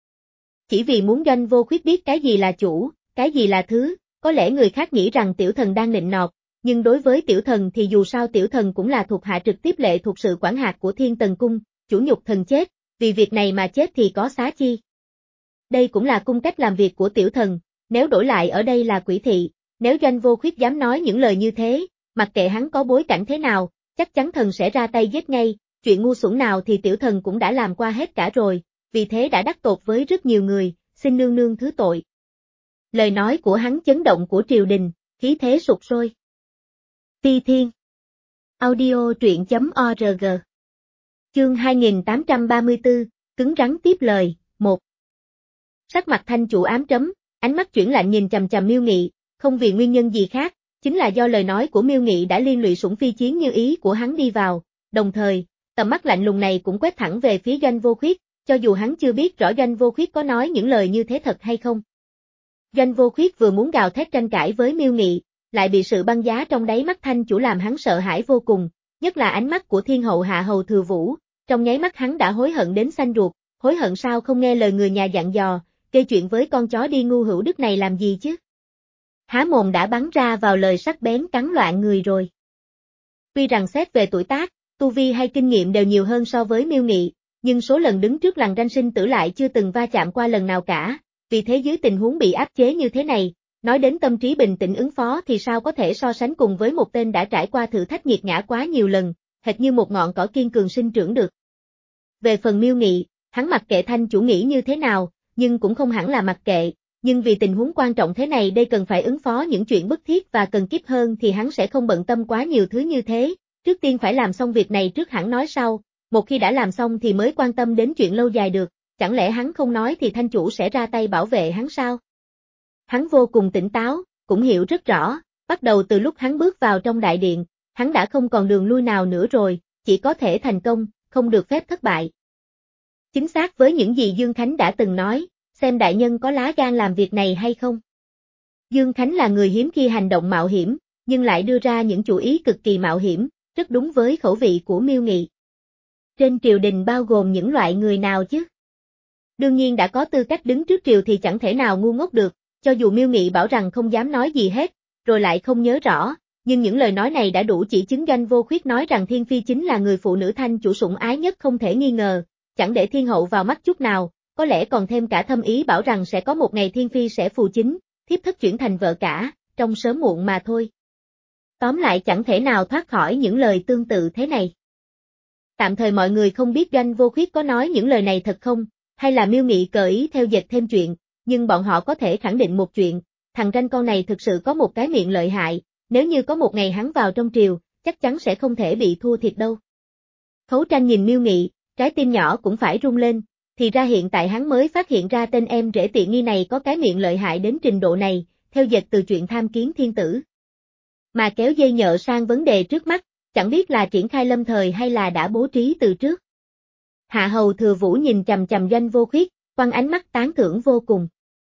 Chỉ vì muốn Doanh Vô Khuyết biết cái gì là chủ, cái gì là thứ, có lẽ người khác nghĩ rằng tiểu thần đang nịnh nọt, nhưng đối với tiểu thần thì dù sao tiểu thần cũng là thuộc hạ trực tiếp lệ thuộc sự quản hạt của Thiên Tần Cung, chủ nhục thần chết, vì việc này mà chết thì có xá chi. Đây cũng là cung cách làm việc của tiểu thần, nếu đổi lại ở đây là Quỷ thị, nếu Doanh Vô Khuyết dám nói những lời như thế, mặc kệ hắn có bối cảnh thế nào, chắc chắn thần sẽ ra tay giết ngay, chuyện ngu xuẩn nào thì tiểu thần cũng đã làm qua hết cả rồi, vì thế đã đắc tội với rất nhiều người, xin nương nương thứ tội. Lời nói của hắn chấn động của triều đình, khí thế sục sôi. Ti Thiên Audio truyện chấm org Chương hai nghìn tám trăm ba mươi tư, cứng rắn tiếp lời, một. Sắc mặt Thanh chủ ám chấm, ánh mắt chuyển lạnh nhìn chằm chằm Miêu Nghị, không vì nguyên nhân gì khác, chính là do lời nói của Miêu Nghị đã liên lụy Sủng Phi Chiến như ý của hắn đi vào, đồng thời, tầm mắt lạnh lùng này cũng quét thẳng về phía Doanh Vô Khuyết, cho dù hắn chưa biết rõ Doanh Vô Khuyết có nói những lời như thế thật hay không. Doanh Vô Khuyết vừa muốn gào thét tranh cãi với Miêu Nghị, lại bị sự băng giá trong đáy mắt Thanh chủ làm hắn sợ hãi vô cùng, nhất là ánh mắt của Thiên hậu Hạ hầu Thừa Vũ, trong nháy mắt hắn đã hối hận đến xanh ruột, hối hận sao không nghe lời người nhà dặn dò, kê chuyện với con chó đi Ngu Hữu Đức này làm gì chứ. Há mồm đã bắn ra vào lời sắc bén cắn loạn người rồi. Tuy rằng xét về tuổi tác, tu vi hay kinh nghiệm đều nhiều hơn so với Miêu Nghị, nhưng số lần đứng trước lằn ranh sinh tử lại chưa từng va chạm qua lần nào cả, vì thế dưới tình huống bị áp chế như thế này, nói đến tâm trí bình tĩnh ứng phó thì sao có thể so sánh cùng với một tên đã trải qua thử thách nghiệt ngã quá nhiều lần, hệt như một ngọn cỏ kiên cường sinh trưởng được. Về phần Miêu Nghị, hắn mặc kệ Thanh chủ nghĩ như thế nào, nhưng cũng không hẳn là mặc kệ, nhưng vì tình huống quan trọng thế này đây cần phải ứng phó những chuyện bức thiết và cần kíp hơn thì hắn sẽ không bận tâm quá nhiều thứ như thế, trước tiên phải làm xong việc này trước hẳn nói sau, một khi đã làm xong thì mới quan tâm đến chuyện lâu dài được, chẳng lẽ hắn không nói thì Thanh chủ sẽ ra tay bảo vệ hắn sao? Hắn vô cùng tỉnh táo, cũng hiểu rất rõ, bắt đầu từ lúc hắn bước vào trong đại điện, hắn đã không còn đường lui nào nữa rồi, chỉ có thể thành công, không được phép thất bại. Chính xác với những gì Dương Khánh đã từng nói, xem đại nhân có lá gan làm việc này hay không. Dương Khánh là người hiếm khi hành động mạo hiểm, nhưng lại đưa ra những chủ ý cực kỳ mạo hiểm, rất đúng với khẩu vị của Miêu Nghị. Trên triều đình bao gồm những loại người nào chứ? Đương nhiên đã có tư cách đứng trước triều thì chẳng thể nào ngu ngốc được, cho dù Miêu Nghị bảo rằng không dám nói gì hết, rồi lại không nhớ rõ, nhưng những lời nói này đã đủ chỉ chứng Doanh Vô Khuyết nói rằng Thiên Phi chính là người phụ nữ thanh chủ sủng ái nhất không thể nghi ngờ, chẳng để Thiên Hậu vào mắt chút nào, có lẽ còn thêm cả thâm ý bảo rằng sẽ có một ngày Thiên Phi sẽ phù chính, thiếp thất chuyển thành vợ cả, trong sớm muộn mà thôi. Tóm lại chẳng thể nào thoát khỏi những lời tương tự thế này. Tạm thời mọi người không biết Doanh Vô Khuyết có nói những lời này thật không, hay là Miêu Nghị cờ ý theo dệt thêm chuyện, nhưng bọn họ có thể khẳng định một chuyện, thằng Tranh con này thực sự có một cái miệng lợi hại, nếu như có một ngày hắn vào trong triều, chắc chắn sẽ không thể bị thua thiệt đâu. Khấu Tranh nhìn Miêu Nghị, trái tim nhỏ cũng phải rung lên, thì ra hiện tại hắn mới phát hiện ra tên em rể tiện nghi này có cái miệng lợi hại đến trình độ này, theo dệt từ chuyện tham kiến thiên tử. Mà kéo dây nhợ sang vấn đề trước mắt, chẳng biết là triển khai lâm thời hay là đã bố trí từ trước. Hạ Hầu Thừa Vũ nhìn chằm chằm Doanh Vô Khuyết, quăng ánh mắt tán thưởng vô cùng.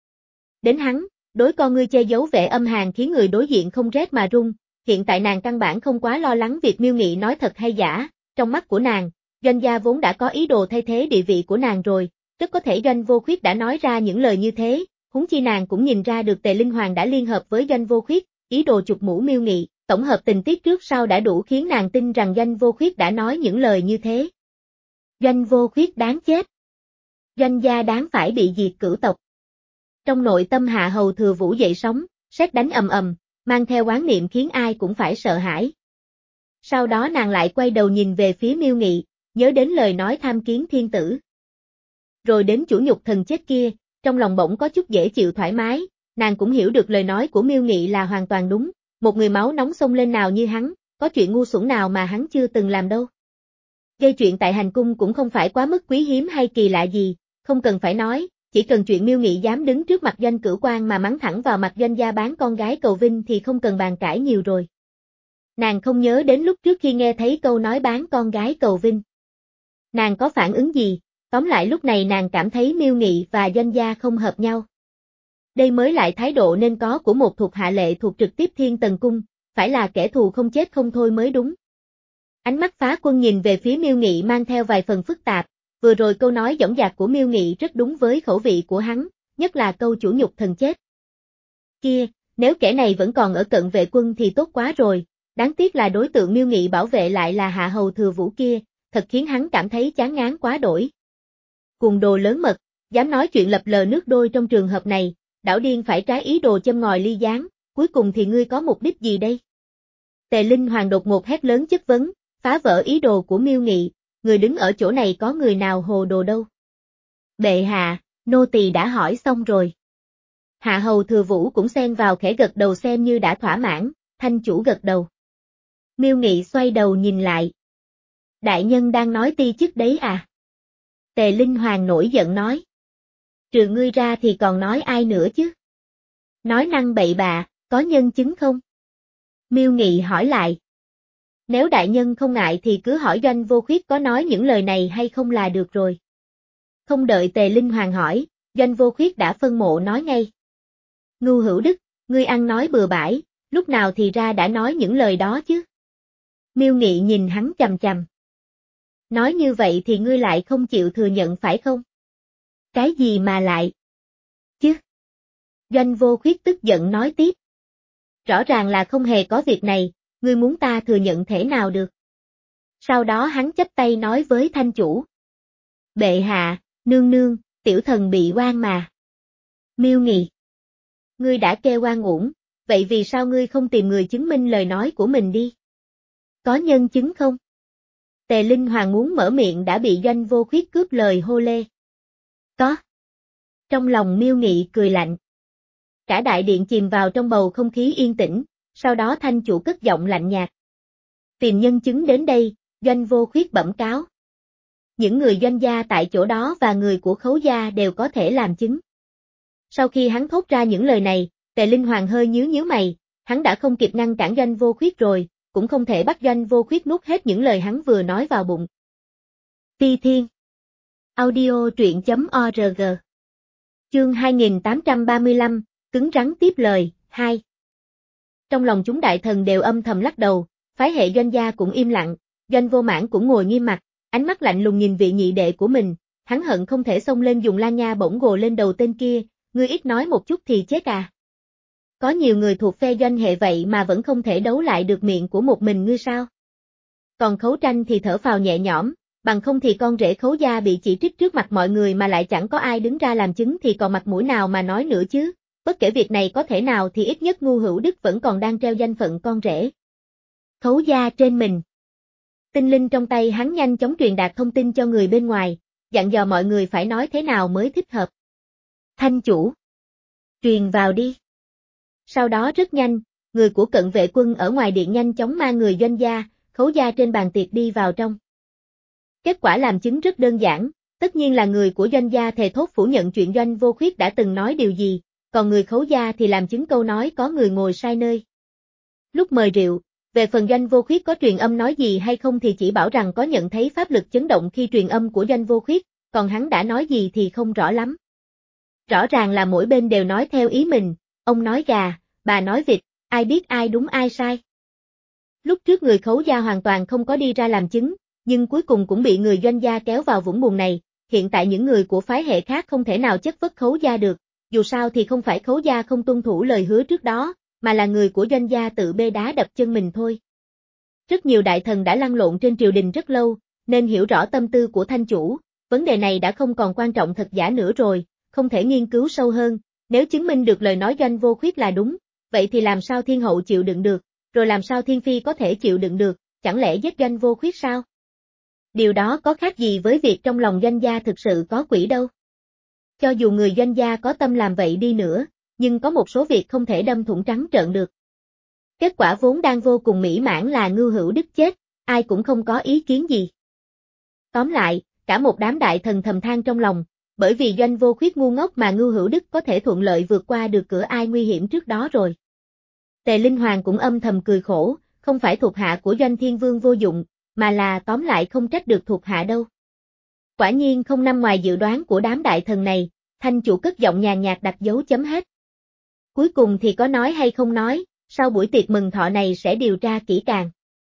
Đến hắn, đối con ngươi che giấu vẻ âm hàn khiến người đối diện không rét mà run, hiện tại nàng căn bản không quá lo lắng việc Miêu Nghị nói thật hay giả, trong mắt của nàng, Doanh gia vốn đã có ý đồ thay thế địa vị của nàng rồi, rất có thể Doanh Vô Khuyết đã nói ra những lời như thế, huống chi nàng cũng nhìn ra được Tề Linh Hoàng đã liên hợp với Doanh Vô Khuyết, ý đồ chụp mũ Miêu Nghị, tổng hợp tình tiết trước sau đã đủ khiến nàng tin rằng Doanh Vô Khuyết đã nói những lời như thế. Doanh Vô Khuyết đáng chết. Doanh gia đáng phải bị diệt cửu tộc. Trong nội tâm Hạ Hầu Thừa Vũ dậy sóng, sét đánh ầm ầm, mang theo oán niệm khiến ai cũng phải sợ hãi. Sau đó nàng lại quay đầu nhìn về phía Miêu Nghị, nhớ đến lời nói tham kiến thiên tử. Rồi đến chủ nhục thần chết kia, trong lòng bỗng có chút dễ chịu thoải mái, nàng cũng hiểu được lời nói của Miêu Nghị là hoàn toàn đúng, một người máu nóng xông lên nào như hắn, có chuyện ngu xuẩn nào mà hắn chưa từng làm đâu. Gây chuyện tại hành cung cũng không phải quá mức quý hiếm hay kỳ lạ gì, không cần phải nói, chỉ cần chuyện Miêu Nghị dám đứng trước mặt Doanh Cửu Quan mà mắng thẳng vào mặt Doanh gia bán con gái cầu vinh thì không cần bàn cãi nhiều rồi. Nàng không nhớ đến lúc trước khi nghe thấy câu nói bán con gái cầu vinh. Nàng có phản ứng gì, tóm lại lúc này nàng cảm thấy Miêu Nghị và Doanh gia không hợp nhau. Đây mới lại thái độ nên có của một thuộc hạ lệ thuộc trực tiếp Thiên Tần Cung, phải là kẻ thù không chết không thôi mới đúng. Ánh mắt Phá Quân nhìn về phía Miêu Nghị mang theo vài phần phức tạp, vừa rồi câu nói dõng dạc của Miêu Nghị rất đúng với khẩu vị của hắn, nhất là câu chủ nhục thần chết. Kia, nếu kẻ này vẫn còn ở Cận Vệ Quân thì tốt quá rồi, đáng tiếc là đối tượng Miêu Nghị bảo vệ lại là Hạ Hầu Thừa Vũ kia, thật khiến hắn cảm thấy chán ngán quá đổi. Cuồng đồ lớn mật, dám nói chuyện lập lờ nước đôi trong trường hợp này, đảo điên phải trái ý đồ châm ngòi ly gián, cuối cùng thì ngươi có mục đích gì đây? Tề Linh Hoàng đột ngột hét lớn chất vấn, phá vỡ ý đồ của Miêu Nghị, người đứng ở chỗ này có người nào hồ đồ đâu. Bệ hạ, nô tỳ đã hỏi xong rồi. Hạ Hầu Thừa Vũ cũng xen vào khẽ gật đầu xem như đã thỏa mãn, thanh chủ gật đầu. Miêu Nghị xoay đầu nhìn lại. Đại nhân đang nói ti chức đấy à? Tề Linh Hoàng nổi giận nói. Trừ ngươi ra thì còn nói ai nữa chứ? Nói năng bậy bạ, có nhân chứng không? Miêu Nghị hỏi lại. Nếu đại nhân không ngại thì cứ hỏi Doanh Vô Khuyết có nói những lời này hay không là được rồi. Không đợi Tề Linh Hoàng hỏi, Doanh Vô Khuyết đã phân mộ nói ngay. Ngưu Hữu Đức, ngươi ăn nói bừa bãi, lúc nào thì ra đã nói những lời đó chứ? Miêu Nghị nhìn hắn chằm chằm. Nói như vậy thì ngươi lại không chịu thừa nhận phải không? Cái gì mà lại? Chứ? Doanh Vô Khuyết tức giận nói tiếp. Rõ ràng là không hề có việc này, ngươi muốn ta thừa nhận thể nào được? Sau đó hắn chắp tay nói với thanh chủ. Bệ hạ, nương nương, tiểu thần bị oan mà. Miêu Nghị. Ngươi đã kêu oan uổng, vậy vì sao ngươi không tìm người chứng minh lời nói của mình đi? Có nhân chứng không? Tề Linh Hoàng muốn mở miệng đã bị Doanh Vô Khuyết cướp lời hô lê. Có. Trong lòng Miêu Nghị cười lạnh. Cả đại điện chìm vào trong bầu không khí yên tĩnh, sau đó thanh chủ cất giọng lạnh nhạt. Tìm nhân chứng đến đây, Doanh Vô Khuyết bẩm cáo. Những người Doanh gia tại chỗ đó và người của Khấu gia đều có thể làm chứng. Sau khi hắn thốt ra những lời này, Tề Linh Hoàng hơi nhíu nhíu mày, hắn đã không kịp ngăn cản Doanh Vô Khuyết rồi, cũng không thể bắt Doanh Vô Khuyết nuốt hết những lời hắn vừa nói vào bụng. Phi Thiên Audio truyện chấm org Chương hai nghìn tám trăm ba mươi lăm, cứng rắn tiếp lời, hai Trong lòng chúng đại thần đều âm thầm lắc đầu, phái hệ Doanh gia cũng im lặng, Doanh Vô Mãn cũng ngồi nghiêm mặt, ánh mắt lạnh lùng nhìn vị nhị đệ của mình, hắn hận không thể xông lên dùng lan nha bổng gồ lên đầu tên kia, ngươi ít nói một chút thì chết à. Có nhiều người thuộc phe Doanh hệ vậy mà vẫn không thể đấu lại được miệng của một mình ngươi sao? Còn Khấu Tranh thì thở phào nhẹ nhõm, bằng không thì con rể Khấu gia bị chỉ trích trước mặt mọi người mà lại chẳng có ai đứng ra làm chứng thì còn mặt mũi nào mà nói nữa chứ, bất kể việc này có thể nào thì ít nhất Ngu Hữu Đức vẫn còn đang treo danh phận con rể Khấu gia trên mình. Tinh linh trong tay hắn nhanh chóng truyền đạt thông tin cho người bên ngoài, dặn dò mọi người phải nói thế nào mới thích hợp. Thanh chủ, truyền vào đi. Sau đó rất nhanh, người của cận vệ quân ở ngoài điện nhanh chóng mang người Doanh gia, Khấu gia trên bàn tiệc đi vào trong. Kết quả làm chứng rất đơn giản, tất nhiên là người của Doanh gia thề thốt phủ nhận chuyện Doanh Vô Khuyết đã từng nói điều gì, còn người Khấu gia thì làm chứng câu nói có người ngồi sai nơi. Lúc mời rượu, về phần Doanh Vô Khuyết có truyền âm nói gì hay không thì chỉ bảo rằng có nhận thấy pháp lực chấn động khi truyền âm của Doanh Vô Khuyết, còn hắn đã nói gì thì không rõ lắm. Rõ ràng là mỗi bên đều nói theo ý mình, ông nói gà, bà nói vịt, ai biết ai đúng ai sai. Lúc trước người Khấu gia hoàn toàn không có đi ra làm chứng, nhưng cuối cùng cũng bị người Doanh gia kéo vào vũng bùn này, hiện tại những người của phái hệ khác không thể nào chất vấn Khấu gia được, dù sao thì không phải Khấu gia không tuân thủ lời hứa trước đó, mà là người của Doanh gia tự bê đá đập chân mình thôi. Rất nhiều đại thần đã lăn lộn trên triều đình rất lâu, nên hiểu rõ tâm tư của thanh chủ, vấn đề này đã không còn quan trọng thật giả nữa rồi, không thể nghiên cứu sâu hơn, nếu chứng minh được lời nói Doanh Vô Khuyết là đúng, vậy thì làm sao thiên hậu chịu đựng được, rồi làm sao thiên phi có thể chịu đựng được, chẳng lẽ giết Doanh Vô Khuyết sao? Điều đó có khác gì với việc trong lòng Doanh gia thực sự có quỷ đâu. Cho dù người Doanh gia có tâm làm vậy đi nữa, nhưng có một số việc không thể đâm thủng trắng trợn được. Kết quả vốn đang vô cùng mỹ mãn là Ngưu Hữu Đức chết, ai cũng không có ý kiến gì. Tóm lại, cả một đám đại thần thầm than trong lòng, bởi vì Doanh Vô Khuyết ngu ngốc mà Ngưu Hữu Đức có thể thuận lợi vượt qua được cửa ai nguy hiểm trước đó rồi. Tề Linh Hoàng cũng âm thầm cười khổ, không phải thuộc hạ của Doanh Thiên Vương vô dụng, mà là tóm lại không trách được thuộc hạ đâu. Quả nhiên không nằm ngoài dự đoán của đám đại thần này, thanh chủ cất giọng nhàn nhạt đặt dấu chấm hết. Cuối cùng thì có nói hay không nói, sau buổi tiệc mừng thọ này sẽ điều tra kỹ càng.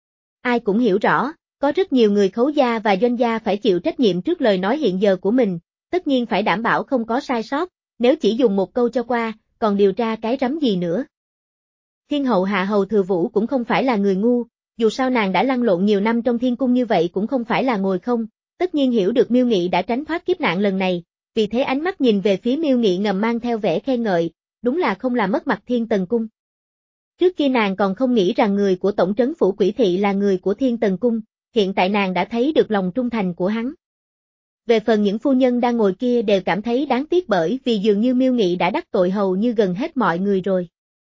Ai cũng hiểu rõ, có rất nhiều người Khấu gia và Doanh gia phải chịu trách nhiệm trước lời nói hiện giờ của mình, tất nhiên phải đảm bảo không có sai sót, nếu chỉ dùng một câu cho qua, còn điều tra cái rắm gì nữa. Thiên hậu Hạ Hầu Thừa Vũ cũng không phải là người ngu, dù sao nàng đã lăn lộn nhiều năm trong thiên cung như vậy cũng không phải là ngồi không, tất nhiên hiểu được Miêu Nghị đã tránh thoát kiếp nạn lần này, vì thế ánh mắt nhìn về phía Miêu Nghị ngầm mang theo vẻ khen ngợi, đúng là không làm mất mặt Thiên Tần Cung. Trước kia nàng còn không nghĩ rằng người của tổng trấn phủ Quỷ Thị là người của Thiên Tần Cung, hiện tại nàng đã thấy được lòng trung thành của hắn. Về phần những phu nhân đang ngồi kia đều cảm thấy đáng tiếc bởi vì dường như Miêu Nghị đã đắc tội hầu như gần hết mọi người rồi.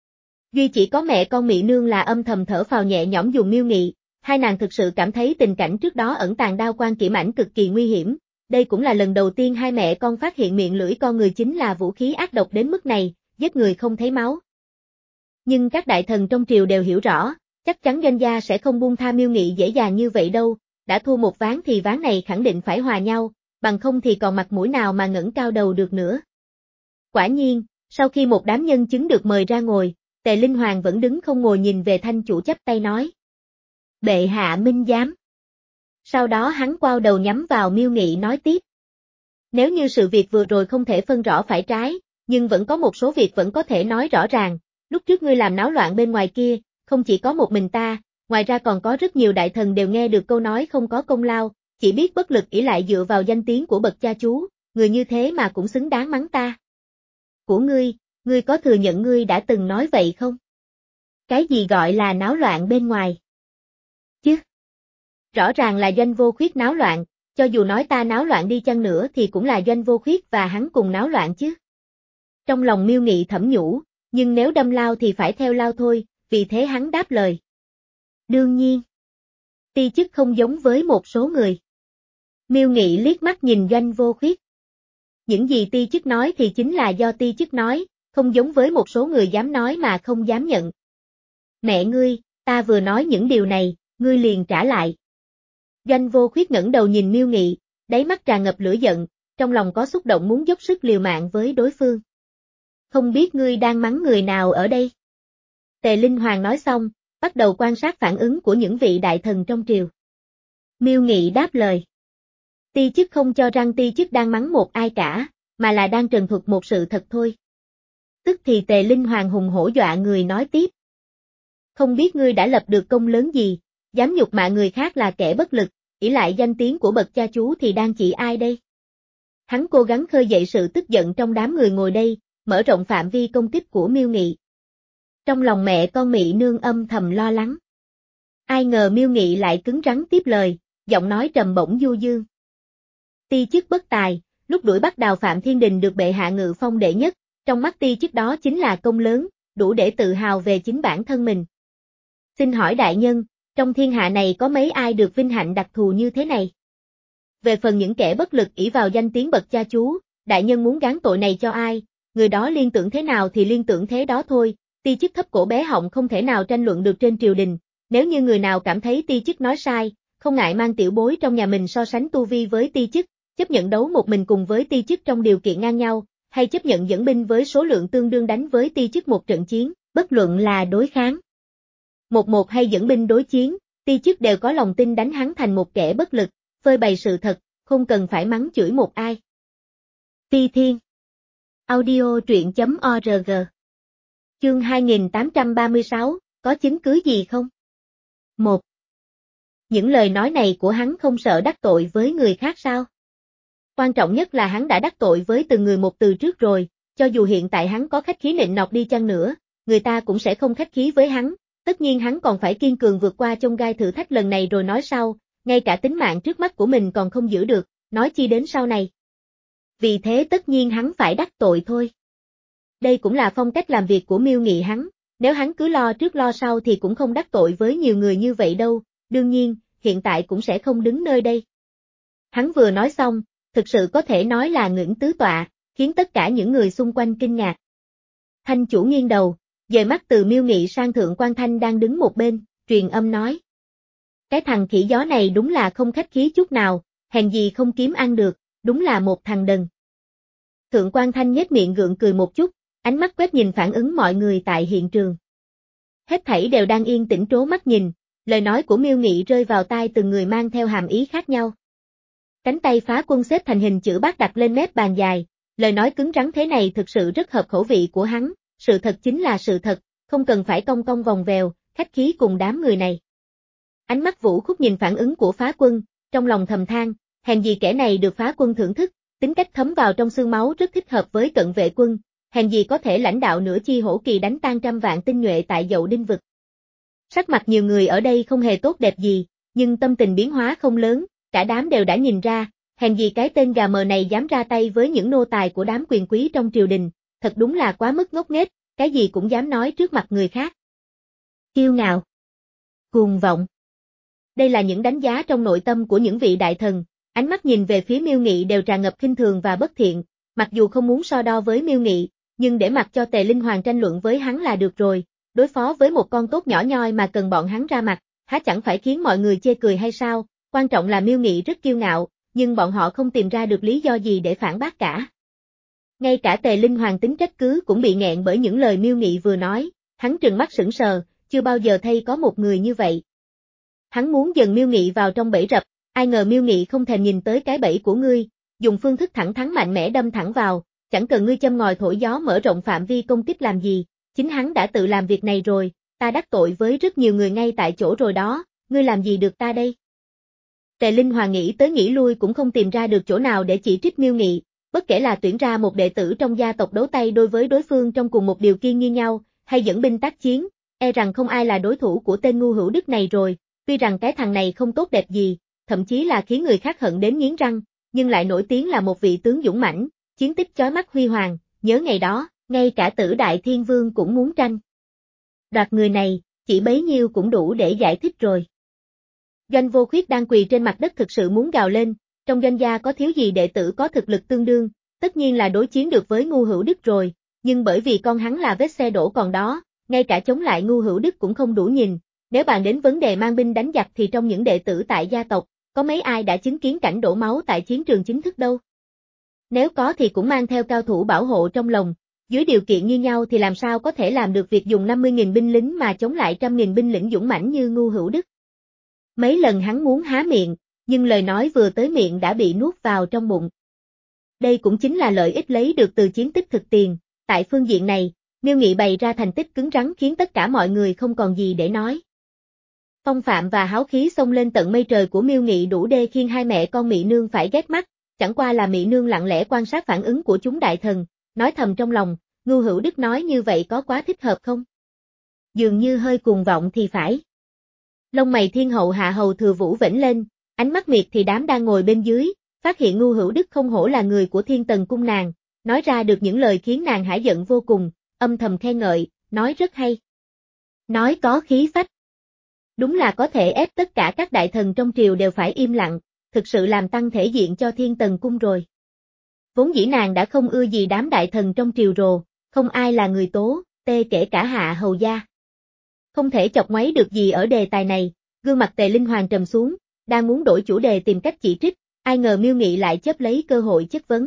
Duy chỉ có mẹ con Mị Nương là âm thầm thở phào nhẹ nhõm dùng Miêu Nghị, hai nàng thực sự cảm thấy tình cảnh trước đó ẩn tàng đao quan kiểm ảnh cực kỳ nguy hiểm, đây cũng là lần đầu tiên hai mẹ con phát hiện miệng lưỡi con người chính là vũ khí ác độc đến mức này, giết người không thấy máu. Nhưng các đại thần trong triều đều hiểu rõ, chắc chắn Doanh gia sẽ không buông tha Miêu Nghị dễ dàng như vậy đâu, đã thua một ván thì ván này khẳng định phải hòa nhau, bằng không thì còn mặt mũi nào mà ngẩng cao đầu được nữa. Quả nhiên, sau khi một đám nhân chứng được mời ra ngồi, Tề Linh Hoàng vẫn đứng không ngồi nhìn về thanh chủ chắp tay nói. Bệ hạ minh giám. Sau đó hắn quao đầu nhắm vào Miêu Nghị nói tiếp. Nếu như sự việc vừa rồi không thể phân rõ phải trái, nhưng vẫn có một số việc vẫn có thể nói rõ ràng, lúc trước ngươi làm náo loạn bên ngoài kia, không chỉ có một mình ta, ngoài ra còn có rất nhiều đại thần đều nghe được câu nói không có công lao, chỉ biết bất lực ỷ lại dựa vào danh tiếng của bậc cha chú, người như thế mà cũng xứng đáng mắng ta. Của ngươi, ngươi có thừa nhận ngươi đã từng nói vậy không? Cái gì gọi là náo loạn bên ngoài? Chứ? Rõ ràng là Doanh Vô Khuyết náo loạn, cho dù nói ta náo loạn đi chăng nữa thì cũng là Doanh Vô Khuyết và hắn cùng náo loạn chứ. Trong lòng Miêu Nghị thẩm nhủ, nhưng nếu đâm lao thì phải theo lao thôi, vì thế hắn đáp lời. Đương nhiên. Ti chức không giống với một số người. Miêu Nghị liếc mắt nhìn Doanh Vô Khuyết. Những gì ti chức nói thì chính là do ti chức nói, không giống với một số người dám nói mà không dám nhận. Mẹ ngươi, ta vừa nói những điều này, ngươi liền trả lại. Doanh Vô Khuyết ngẩng đầu nhìn Miêu Nghị, đáy mắt tràn ngập lửa giận, trong lòng có xúc động muốn dốc sức liều mạng với đối phương. Không biết ngươi đang mắng người nào ở đây? Tề Linh Hoàng nói xong, bắt đầu quan sát phản ứng của những vị đại thần trong triều. Miêu Nghị đáp lời. Ti chức không cho rằng ti chức đang mắng một ai cả, mà là đang trần thuật một sự thật thôi. Tức thì Tề Linh Hoàng hùng hổ dọa người nói tiếp. Không biết ngươi đã lập được công lớn gì, dám nhục mạ người khác là kẻ bất lực, ỷ lại danh tiếng của bậc cha chú thì đang chỉ ai đây? Hắn cố gắng khơi dậy sự tức giận trong đám người ngồi đây, mở rộng phạm vi công kích của Miêu Nghị. Trong lòng mẹ con Mị Nương âm thầm lo lắng. Ai ngờ Miêu Nghị lại cứng rắn tiếp lời, giọng nói trầm bổng du dương. Ti chức bất tài, lúc đuổi bắt Đào Phạm Thiên Đình được bệ hạ ngự phong đệ nhất, trong mắt ti chức đó chính là công lớn, đủ để tự hào về chính bản thân mình. Xin hỏi đại nhân, trong thiên hạ này có mấy ai được vinh hạnh đặc thù như thế này? Về phần những kẻ bất lực ỷ vào danh tiếng bậc cha chú, đại nhân muốn gán tội này cho ai, người đó liên tưởng thế nào thì liên tưởng thế đó thôi, ti chức thấp cổ bé họng không thể nào tranh luận được trên triều đình, nếu như người nào cảm thấy ti chức nói sai, không ngại mang tiểu bối trong nhà mình so sánh tu vi với ti chức, chấp nhận đấu một mình cùng với ti chức trong điều kiện ngang nhau, hay chấp nhận dẫn binh với số lượng tương đương đánh với ti chức một trận chiến, bất luận là đối kháng. Một một hay dẫn binh đối chiến, ti chức đều có lòng tin đánh hắn thành một kẻ bất lực, phơi bày sự thật, không cần phải mắng chửi một ai. Phi Thiên Audio truyện.org Chương hai nghìn tám trăm ba mươi sáu, có chứng cứ gì không? một. Những lời nói này của hắn không sợ đắc tội với người khác sao? Quan trọng nhất là hắn đã đắc tội với từng người một từ trước rồi, cho dù hiện tại hắn có khách khí nịnh nọt đi chăng nữa, người ta cũng sẽ không khách khí với hắn, tất nhiên hắn còn phải kiên cường vượt qua chông gai thử thách lần này rồi nói sau, ngay cả tính mạng trước mắt của mình còn không giữ được, nói chi đến sau này. Vì thế tất nhiên hắn phải đắc tội thôi. Đây cũng là phong cách làm việc của Miêu Nghị hắn, nếu hắn cứ lo trước lo sau thì cũng không đắc tội với nhiều người như vậy đâu, đương nhiên, hiện tại cũng sẽ không đứng nơi đây. Hắn vừa nói xong, thực sự có thể nói là ngưỡng tứ tọa, khiến tất cả những người xung quanh kinh ngạc. Thanh chủ nghiêng đầu, dời mắt từ Miêu Nghị sang Thượng Quan Thanh đang đứng một bên, truyền âm nói. Cái thằng khỉ gió này đúng là không khách khí chút nào, hèn gì không kiếm ăn được, đúng là một thằng đần. Thượng Quan Thanh nhếch miệng gượng cười một chút, ánh mắt quét nhìn phản ứng mọi người tại hiện trường. Hết thảy đều đang yên tĩnh trố mắt nhìn, lời nói của Miêu Nghị rơi vào tai từng người mang theo hàm ý khác nhau. Cánh tay Phá Quân xếp thành hình chữ bát đặt lên mép bàn dài, lời nói cứng rắn thế này thực sự rất hợp khẩu vị của hắn, sự thật chính là sự thật, không cần phải cong cong vòng vèo, khách khí cùng đám người này. Ánh mắt Vũ Khúc nhìn phản ứng của Phá Quân, trong lòng thầm than, hèn gì kẻ này được Phá Quân thưởng thức, tính cách thấm vào trong xương máu rất thích hợp với Cận Vệ Quân, hèn gì có thể lãnh đạo nửa chi hổ kỳ đánh tan trăm vạn tinh nhuệ tại Dậu Đinh vực. Sắc mặt nhiều người ở đây không hề tốt đẹp gì, nhưng tâm tình biến hóa không lớn, cả đám đều đã nhìn ra, hèn gì cái tên gà mờ này dám ra tay với những nô tài của đám quyền quý trong triều đình, thật đúng là quá mức ngốc nghếch, cái gì cũng dám nói trước mặt người khác. Kiêu ngạo, cuồng vọng. Đây là những đánh giá trong nội tâm của những vị đại thần, ánh mắt nhìn về phía Miêu Nghị đều tràn ngập khinh thường và bất thiện, mặc dù không muốn so đo với Miêu Nghị, nhưng để mặc cho Tề Linh Hoàng tranh luận với hắn là được rồi, đối phó với một con tốt nhỏ nhoi mà cần bọn hắn ra mặt, há chẳng phải khiến mọi người chê cười hay sao, quan trọng là Miêu Nghị rất kiêu ngạo, nhưng bọn họ không tìm ra được lý do gì để phản bác cả. Ngay cả Tề Linh Hoàng tính trách cứ cũng bị nghẹn bởi những lời Miêu Nghị vừa nói, hắn trừng mắt sững sờ, chưa bao giờ thấy có một người như vậy. Hắn muốn dần Miêu Nghị vào trong bẫy rập, ai ngờ Miêu Nghị không thèm nhìn tới cái bẫy của ngươi, dùng phương thức thẳng thắn mạnh mẽ đâm thẳng vào, chẳng cần ngươi châm ngòi thổi gió mở rộng phạm vi công kích làm gì, chính hắn đã tự làm việc này rồi, ta đắc tội với rất nhiều người ngay tại chỗ rồi đó, ngươi làm gì được ta đây? Tề Linh Hoàng nghĩ tới nghĩ lui cũng không tìm ra được chỗ nào để chỉ trích Miêu Nghị, bất kể là tuyển ra một đệ tử trong gia tộc đấu tay đối với đối phương trong cùng một điều kiện như nhau, hay dẫn binh tác chiến, e rằng không ai là đối thủ của tên ngu hữu đức này rồi, tuy rằng cái thằng này không tốt đẹp gì, thậm chí là khiến người khác hận đến nghiến răng, nhưng lại nổi tiếng là một vị tướng dũng mãnh, chiến tích chói mắt huy hoàng, nhớ ngày đó, ngay cả Tử Đại Thiên Vương cũng muốn tranh đoạt người này, chỉ bấy nhiêu cũng đủ để giải thích rồi. Doanh Vô Khuyết đang quỳ trên mặt đất thực sự muốn gào lên, trong doanh gia có thiếu gì đệ tử có thực lực tương đương, tất nhiên là đối chiến được với ngu hữu đức rồi, nhưng bởi vì con hắn là vết xe đổ còn đó, ngay cả chống lại ngu hữu đức cũng không đủ nhìn, nếu bàn đến vấn đề mang binh đánh giặc thì trong những đệ tử tại gia tộc, có mấy ai đã chứng kiến cảnh đổ máu tại chiến trường chính thức đâu. Nếu có thì cũng mang theo cao thủ bảo hộ trong lòng, Dưới điều kiện như nhau thì làm sao có thể làm được việc dùng năm mươi nghìn binh lính mà chống lại trăm nghìn binh lính dũng mãnh như Ngưu Hữu Đức. Mấy lần hắn muốn há miệng, nhưng lời nói vừa tới miệng đã bị nuốt vào trong bụng. Đây cũng chính là lợi ích lấy được từ chiến tích thực tiền, tại phương diện này, Miêu Nghị bày ra thành tích cứng rắn khiến tất cả mọi người không còn gì để nói. Phong phạm và háo khí xông lên tận mây trời của Miêu Nghị đủ để khiến hai mẹ con Mị Nương phải ghét mắt, chẳng qua là Mị Nương lặng lẽ quan sát phản ứng của chúng đại thần, nói thầm trong lòng, Ngưu Hữu Đức nói như vậy có quá thích hợp không? Dường như hơi cuồng vọng thì phải. Lông mày Thiên hậu Hạ hầu Thừa Vũ vểnh lên, ánh mắt miệt thì đám đang ngồi bên dưới, phát hiện Ngưu Hữu Đức không hổ là người của Thiên Tần cung nàng, nói ra được những lời khiến nàng hãi giận vô cùng, âm thầm khen ngợi, nói rất hay. Nói có khí phách. Đúng là có thể ép tất cả các đại thần trong triều đều phải im lặng, thực sự làm tăng thể diện cho Thiên Tần cung rồi. Vốn dĩ nàng đã không ưa gì đám đại thần trong triều rồ, không ai là người tố, tê kể cả Hạ hầu gia. Không thể chọc ngoáy được gì ở đề tài này, gương mặt Tề Linh Hoàng trầm xuống, đang muốn đổi chủ đề tìm cách chỉ trích, ai ngờ Miêu Nghị lại chớp lấy cơ hội chất vấn.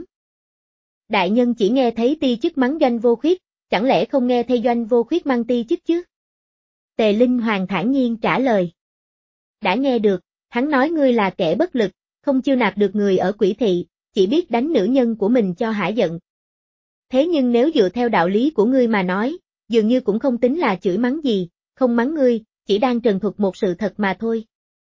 Đại nhân chỉ nghe thấy ti chức mắng Doanh Vô Khuyết, chẳng lẽ không nghe thấy Doanh Vô Khuyết mang ti chức chứ? Tề Linh Hoàng thản nhiên trả lời. Đã nghe được, hắn nói ngươi là kẻ bất lực, không chiêu nạp được người ở Quỷ thị, chỉ biết đánh nữ nhân của mình cho hả giận. Thế nhưng nếu dựa theo đạo lý của ngươi mà nói, dường như cũng không tính là chửi mắng gì, không mắng ngươi, chỉ đang trần thuật một sự thật mà thôi.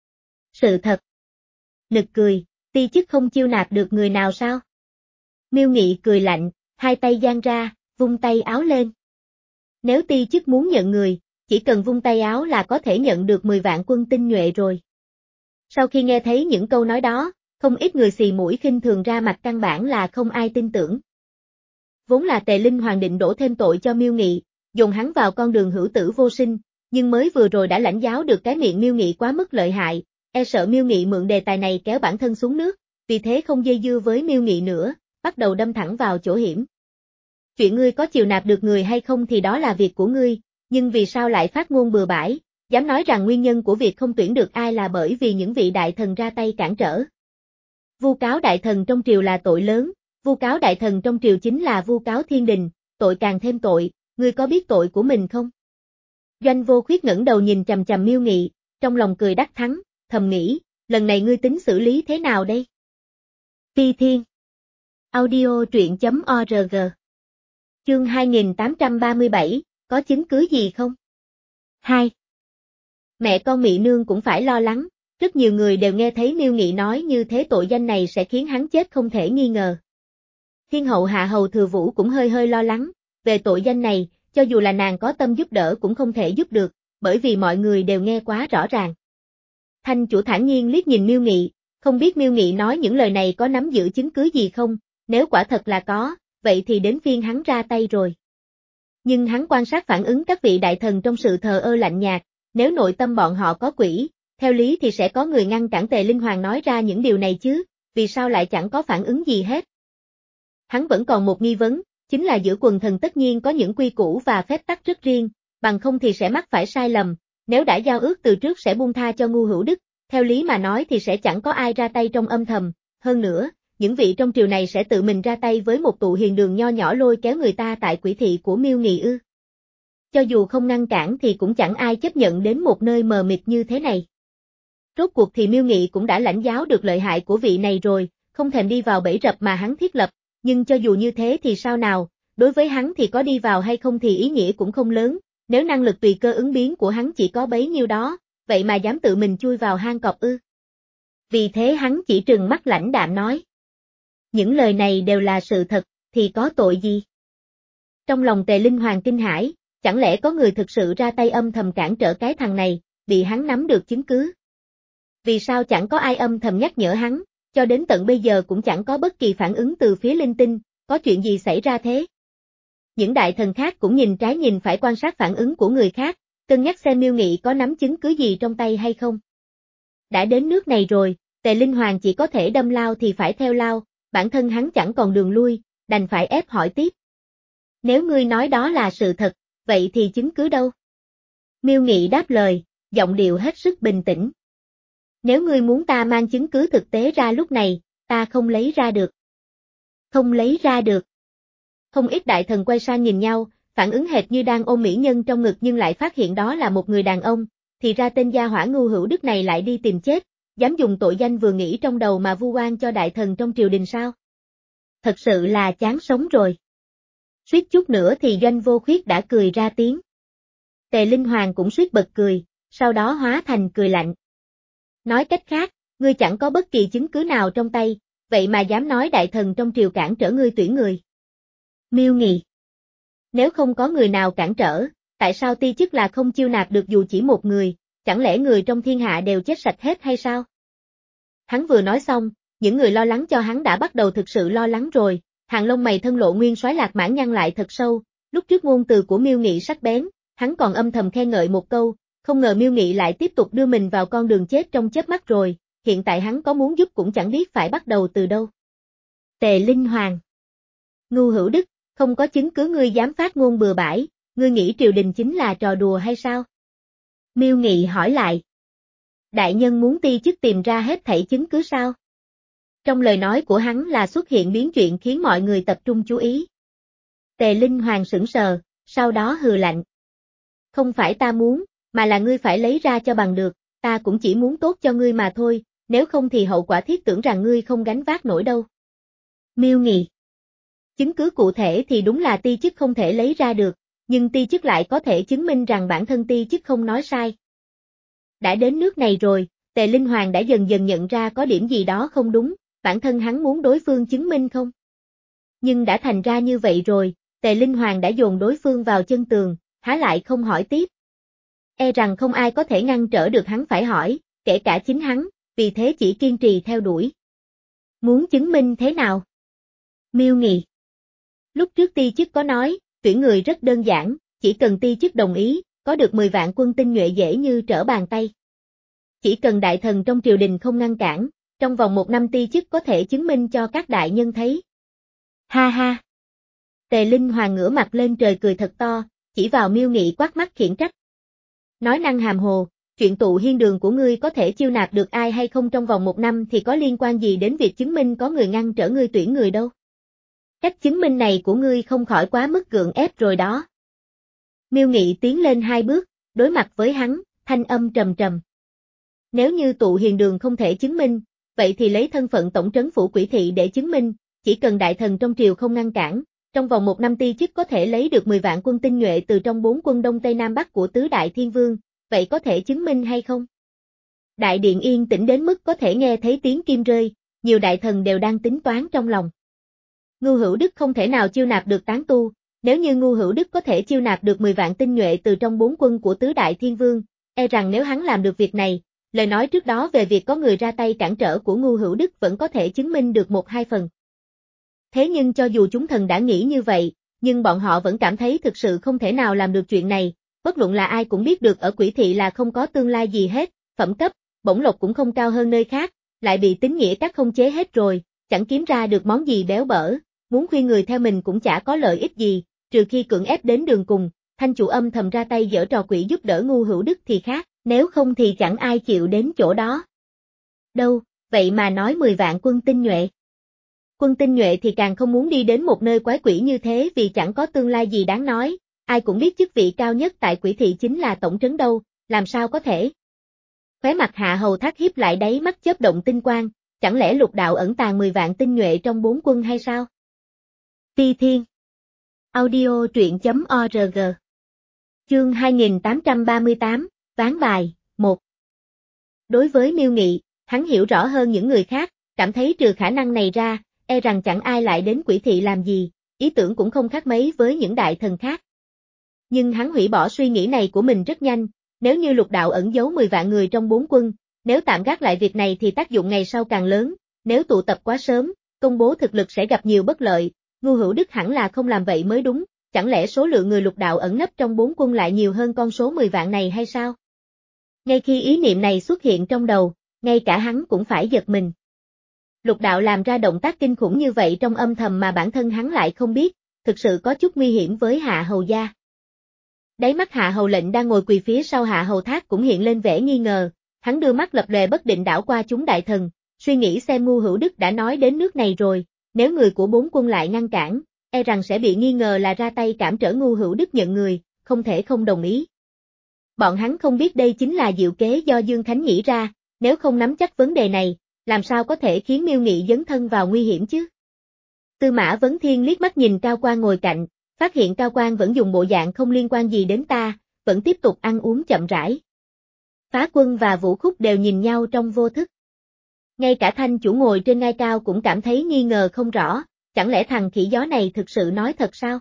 Sự thật. Nực cười, ti chức không chiêu nạp được người nào sao? Miêu Nghị cười lạnh, hai tay giang ra, vung tay áo lên. Nếu ti chức muốn nhận người, chỉ cần vung tay áo là có thể nhận được mười vạn quân tinh nhuệ rồi. Sau khi nghe thấy những câu nói đó, không ít người xì mũi khinh thường ra mặt căn bản là không ai tin tưởng. Vốn là Tề Linh Hoàng định đổ thêm tội cho Miêu Nghị, dồn hắn vào con đường hữu tử vô sinh, nhưng mới vừa rồi đã lãnh giáo được cái miệng Miêu Nghị quá mức lợi hại, e sợ Miêu Nghị mượn đề tài này kéo bản thân xuống nước, vì thế không dây dưa với Miêu Nghị nữa, bắt đầu đâm thẳng vào chỗ hiểm. Chuyện ngươi có chiều nạp được người hay không thì đó là việc của ngươi, nhưng vì sao lại phát ngôn bừa bãi, dám nói rằng nguyên nhân của việc không tuyển được ai là bởi vì những vị đại thần ra tay cản trở. Vu cáo đại thần trong triều là tội lớn, vu cáo đại thần trong triều chính là vu cáo thiên đình, tội càng thêm tội, ngươi có biết tội của mình không? Doanh Vô Khuyết ngẩng đầu nhìn chằm chằm Miêu Nghị, trong lòng cười đắc thắng, thầm nghĩ, lần này ngươi tính xử lý thế nào đây? Phi Thiên Audio truyện chấm org Chương hai nghìn tám trăm ba mươi bảy, có chứng cứ gì không? hai. Mẹ con Mị Nương cũng phải lo lắng, rất nhiều người đều nghe thấy Miêu Nghị nói như thế tội danh này sẽ khiến hắn chết không thể nghi ngờ. Thiên hậu Hạ hầu Thừa Vũ cũng hơi hơi lo lắng, về tội danh này, cho dù là nàng có tâm giúp đỡ cũng không thể giúp được, bởi vì mọi người đều nghe quá rõ ràng. Thanh chủ thản nhiên liếc nhìn Miêu Nghị, không biết Miêu Nghị nói những lời này có nắm giữ chứng cứ gì không, nếu quả thật là có, vậy thì đến phiên hắn ra tay rồi. Nhưng hắn quan sát phản ứng các vị đại thần trong sự thờ ơ lạnh nhạt, nếu nội tâm bọn họ có quỷ, theo lý thì sẽ có người ngăn cản Tề Linh Hoàng nói ra những điều này chứ, vì sao lại chẳng có phản ứng gì hết. Hắn vẫn còn một nghi vấn, chính là giữa quần thần tất nhiên có những quy củ và phép tắc rất riêng, bằng không thì sẽ mắc phải sai lầm, nếu đã giao ước từ trước sẽ buông tha cho Ngưu Hữu Đức, theo lý mà nói thì sẽ chẳng có ai ra tay trong âm thầm, hơn nữa, những vị trong triều này sẽ tự mình ra tay với một tụ hiền đường nho nhỏ lôi kéo người ta tại Quỷ thị của Miêu Nghị ư. Cho dù không ngăn cản thì cũng chẳng ai chấp nhận đến một nơi mờ mịt như thế này. Rốt cuộc thì Miêu Nghị cũng đã lãnh giáo được lợi hại của vị này rồi, không thèm đi vào bẫy rập mà hắn thiết lập, nhưng cho dù như thế thì sao nào, đối với hắn thì có đi vào hay không thì ý nghĩa cũng không lớn, nếu năng lực tùy cơ ứng biến của hắn chỉ có bấy nhiêu đó, vậy mà dám tự mình chui vào hang cọp ư. Vì thế hắn chỉ trừng mắt lãnh đạm nói. Những lời này đều là sự thật, thì có tội gì? Trong lòng Tề Linh Hoàng kinh hãi, chẳng lẽ có người thực sự ra tay âm thầm cản trở cái thằng này, bị hắn nắm được chứng cứ? Vì sao chẳng có ai âm thầm nhắc nhở hắn, cho đến tận bây giờ cũng chẳng có bất kỳ phản ứng từ phía linh tinh, có chuyện gì xảy ra thế? Những đại thần khác cũng nhìn trái nhìn phải quan sát phản ứng của người khác, cân nhắc xem Miêu Nghị có nắm chứng cứ gì trong tay hay không. Đã đến nước này rồi, Tề Linh Hoàng chỉ có thể đâm lao thì phải theo lao, bản thân hắn chẳng còn đường lui, đành phải ép hỏi tiếp. Nếu ngươi nói đó là sự thật, vậy thì chứng cứ đâu? Miêu Nghị đáp lời, giọng điệu hết sức bình tĩnh. Nếu ngươi muốn ta mang chứng cứ thực tế ra lúc này, ta không lấy ra được. Không lấy ra được. Không ít đại thần quay sang nhìn nhau, phản ứng hệt như đang ôm mỹ nhân trong ngực nhưng lại phát hiện đó là một người đàn ông, thì ra tên gia hỏa Ngưu Hữu Đức này lại đi tìm chết, dám dùng tội danh vừa nghĩ trong đầu mà vu oan cho đại thần trong triều đình sao? Thật sự là chán sống rồi. Suýt chút nữa thì Doanh Vô Khuyết đã cười ra tiếng. Tề Linh Hoàng cũng suýt bật cười, sau đó hóa thành cười lạnh. Nói cách khác, ngươi chẳng có bất kỳ chứng cứ nào trong tay, vậy mà dám nói đại thần trong triều cản trở ngươi tuyển người. Miêu Nghị. Nếu không có người nào cản trở, tại sao ti chức là không chiêu nạp được dù chỉ một người, chẳng lẽ người trong thiên hạ đều chết sạch hết hay sao? Hắn vừa nói xong, những người lo lắng cho hắn đã bắt đầu thực sự lo lắng rồi, hàng lông mày thân Lộ Nguyên Soái Lạc Mãn nhăn lại thật sâu, lúc trước ngôn từ của Miêu Nghị sắc bén, hắn còn âm thầm khen ngợi một câu, không ngờ Miêu Nghị lại tiếp tục đưa mình vào con đường chết trong chớp mắt rồi, hiện tại hắn có muốn giúp cũng chẳng biết phải bắt đầu từ đâu. Tề Linh Hoàng. Ngưu Hữu Đức, không có chứng cứ ngươi dám phát ngôn bừa bãi, ngươi nghĩ triều đình chính là trò đùa hay sao? Miêu Nghị hỏi lại. Đại nhân muốn ti chức tìm ra hết thảy chứng cứ sao? Trong lời nói của hắn là xuất hiện biến chuyện khiến mọi người tập trung chú ý. Tề Linh Hoàng sững sờ, sau đó hừ lạnh. Không phải ta muốn, mà là ngươi phải lấy ra cho bằng được, ta cũng chỉ muốn tốt cho ngươi mà thôi, nếu không thì hậu quả thiết tưởng rằng ngươi không gánh vác nổi đâu. Miêu Nghị. Chứng cứ cụ thể thì đúng là ti chức không thể lấy ra được, nhưng ti chức lại có thể chứng minh rằng bản thân ti chức không nói sai. Đã đến nước này rồi, Tề Linh Hoàng đã dần dần nhận ra có điểm gì đó không đúng, bản thân hắn muốn đối phương chứng minh không? Nhưng đã thành ra như vậy rồi, Tề Linh Hoàng đã dồn đối phương vào chân tường, há lại không hỏi tiếp. E rằng không ai có thể ngăn trở được hắn phải hỏi, kể cả chính hắn, vì thế chỉ kiên trì theo đuổi. Muốn chứng minh thế nào? Miêu Nghị. Lúc trước ti chức có nói, tuyển người rất đơn giản, chỉ cần ti chức đồng ý, có được mười vạn quân tinh nhuệ dễ như trở bàn tay. Chỉ cần đại thần trong triều đình không ngăn cản, trong vòng một năm ti chức có thể chứng minh cho các đại nhân thấy. Ha ha. Tề Linh Hoàng ngửa mặt lên trời cười thật to, chỉ vào Miêu Nghị quát mắt khiển trách. Nói năng hàm hồ, chuyện tụ hiên đường của ngươi có thể chiêu nạp được ai hay không trong vòng một năm thì có liên quan gì đến việc chứng minh có người ngăn trở ngươi tuyển người đâu. Cách chứng minh này của ngươi không khỏi quá mức gượng ép rồi đó. Miêu Nghị tiến lên hai bước, đối mặt với hắn, thanh âm trầm trầm. Nếu như tụ hiền đường không thể chứng minh, vậy thì lấy thân phận tổng trấn phủ Quỷ Thị để chứng minh, chỉ cần đại thần trong triều không ngăn cản, trong vòng một năm ti chức có thể lấy được mười vạn quân tinh nhuệ từ trong bốn quân Đông Tây Nam Bắc của tứ đại thiên vương, vậy có thể chứng minh hay không? Đại điện yên tĩnh đến mức có thể nghe thấy tiếng kim rơi, nhiều đại thần đều đang tính toán trong lòng. Ngưu Hữu Đức không thể nào chiêu nạp được tán tu, nếu như Ngưu Hữu Đức có thể chiêu nạp được mười vạn tinh nhuệ từ trong bốn quân của tứ đại thiên vương, e rằng nếu hắn làm được việc này, lời nói trước đó về việc có người ra tay cản trở của Ngưu Hữu Đức vẫn có thể chứng minh được một hai phần. Thế nhưng cho dù chúng thần đã nghĩ như vậy, nhưng bọn họ vẫn cảm thấy thực sự không thể nào làm được chuyện này, bất luận là ai cũng biết được ở Quỷ Thị là không có tương lai gì hết, phẩm cấp, bổng lộc cũng không cao hơn nơi khác, lại bị tín nghĩa các không chế hết rồi, chẳng kiếm ra được món gì béo bở, muốn khuyên người theo mình cũng chả có lợi ích gì, trừ khi cưỡng ép đến đường cùng, Thanh chủ âm thầm ra tay giở trò quỷ giúp đỡ Ngưu Hữu Đức thì khác, nếu không thì chẳng ai chịu đến chỗ đó. Đâu, vậy mà nói mười vạn quân tinh nhuệ. Quân tinh nhuệ thì càng không muốn đi đến một nơi quái quỷ như thế vì chẳng có tương lai gì đáng nói, ai cũng biết chức vị cao nhất tại Quỷ Thị chính là tổng trấn đâu, làm sao có thể. Khóe mặt Hạ Hầu Thác hiếp lại đáy mắt chớp động tinh quang, chẳng lẽ lục đạo ẩn tàng mười vạn tinh nhuệ trong bốn quân hay sao? Ti Thiên. Audio truyện chấm org. Chương hai nghìn tám trăm ba mươi tám, Ván bài, một. Đối với Miêu Nghị, hắn hiểu rõ hơn những người khác, cảm thấy trừ khả năng này ra, e rằng chẳng ai lại đến Quỷ Thị làm gì, ý tưởng cũng không khác mấy với những đại thần khác. Nhưng hắn hủy bỏ suy nghĩ này của mình rất nhanh, nếu như lục đạo ẩn giấu mười vạn người trong bốn quân, nếu tạm gác lại việc này thì tác dụng ngày sau càng lớn, nếu tụ tập quá sớm, công bố thực lực sẽ gặp nhiều bất lợi, Ngưu Hữu Đức hẳn là không làm vậy mới đúng, chẳng lẽ số lượng người lục đạo ẩn nấp trong bốn quân lại nhiều hơn con số mười vạn này hay sao? Ngay khi ý niệm này xuất hiện trong đầu, ngay cả hắn cũng phải giật mình. Lục đạo làm ra động tác kinh khủng như vậy trong âm thầm mà bản thân hắn lại không biết, thực sự có chút nguy hiểm với Hạ Hầu gia. Đáy mắt Hạ Hầu Lệnh đang ngồi quỳ phía sau Hạ Hầu Thác cũng hiện lên vẻ nghi ngờ, hắn đưa mắt lập lòe bất định đảo qua chúng đại thần, suy nghĩ xem Ngưu Hữu Đức đã nói đến nước này rồi, nếu người của bốn quân lại ngăn cản, e rằng sẽ bị nghi ngờ là ra tay cản trở Ngu Hữu Đức nhận người, không thể không đồng ý. Bọn hắn không biết đây chính là diệu kế do Dương Khánh nghĩ ra, nếu không nắm chắc vấn đề này, làm sao có thể khiến Miêu Nghị dấn thân vào nguy hiểm chứ? Tư Mã Vấn Thiên liếc mắt nhìn Cao Quan ngồi cạnh, phát hiện Cao Quan vẫn dùng bộ dạng không liên quan gì đến ta, vẫn tiếp tục ăn uống chậm rãi. Phá Quân và Vũ Khúc đều nhìn nhau trong vô thức. Ngay cả Thanh chủ ngồi trên ngai cao cũng cảm thấy nghi ngờ không rõ, chẳng lẽ thằng khỉ gió này thực sự nói thật sao?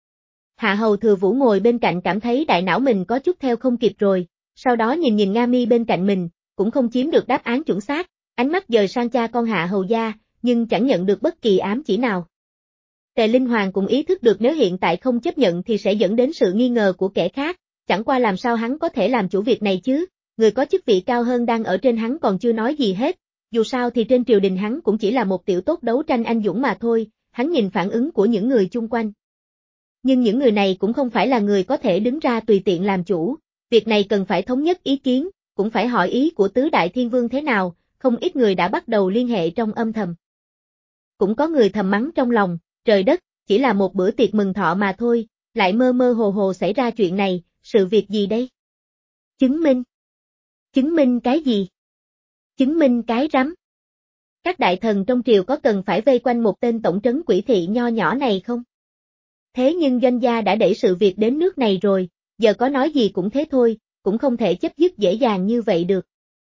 Hạ Hầu Thừa Vũ ngồi bên cạnh cảm thấy đại não mình có chút theo không kịp rồi, sau đó nhìn nhìn Nga Mi bên cạnh mình, cũng không chiếm được đáp án chuẩn xác, ánh mắt dời sang cha con Hạ Hầu gia, nhưng chẳng nhận được bất kỳ ám chỉ nào. Tề Linh Hoàng cũng ý thức được nếu hiện tại không chấp nhận thì sẽ dẫn đến sự nghi ngờ của kẻ khác, chẳng qua làm sao hắn có thể làm chủ việc này chứ, người có chức vị cao hơn đang ở trên hắn còn chưa nói gì hết, dù sao thì trên triều đình hắn cũng chỉ là một tiểu tốt đấu tranh anh dũng mà thôi, hắn nhìn phản ứng của những người chung quanh. Nhưng những người này cũng không phải là người có thể đứng ra tùy tiện làm chủ, việc này cần phải thống nhất ý kiến, cũng phải hỏi ý của tứ đại thiên vương thế nào, không ít người đã bắt đầu liên hệ trong âm thầm. Cũng có người thầm mắng trong lòng, trời đất, chỉ là một bữa tiệc mừng thọ mà thôi, lại mơ mơ hồ hồ xảy ra chuyện này, sự việc gì đây? Chứng minh. Chứng minh cái gì? Chứng minh cái rắm. Các đại thần trong triều có cần phải vây quanh một tên tổng trấn quỷ thị nho nhỏ này không? Thế nhưng doanh gia đã đẩy sự việc đến nước này rồi, giờ có nói gì cũng thế thôi, cũng không thể chấp dứt dễ dàng như vậy được.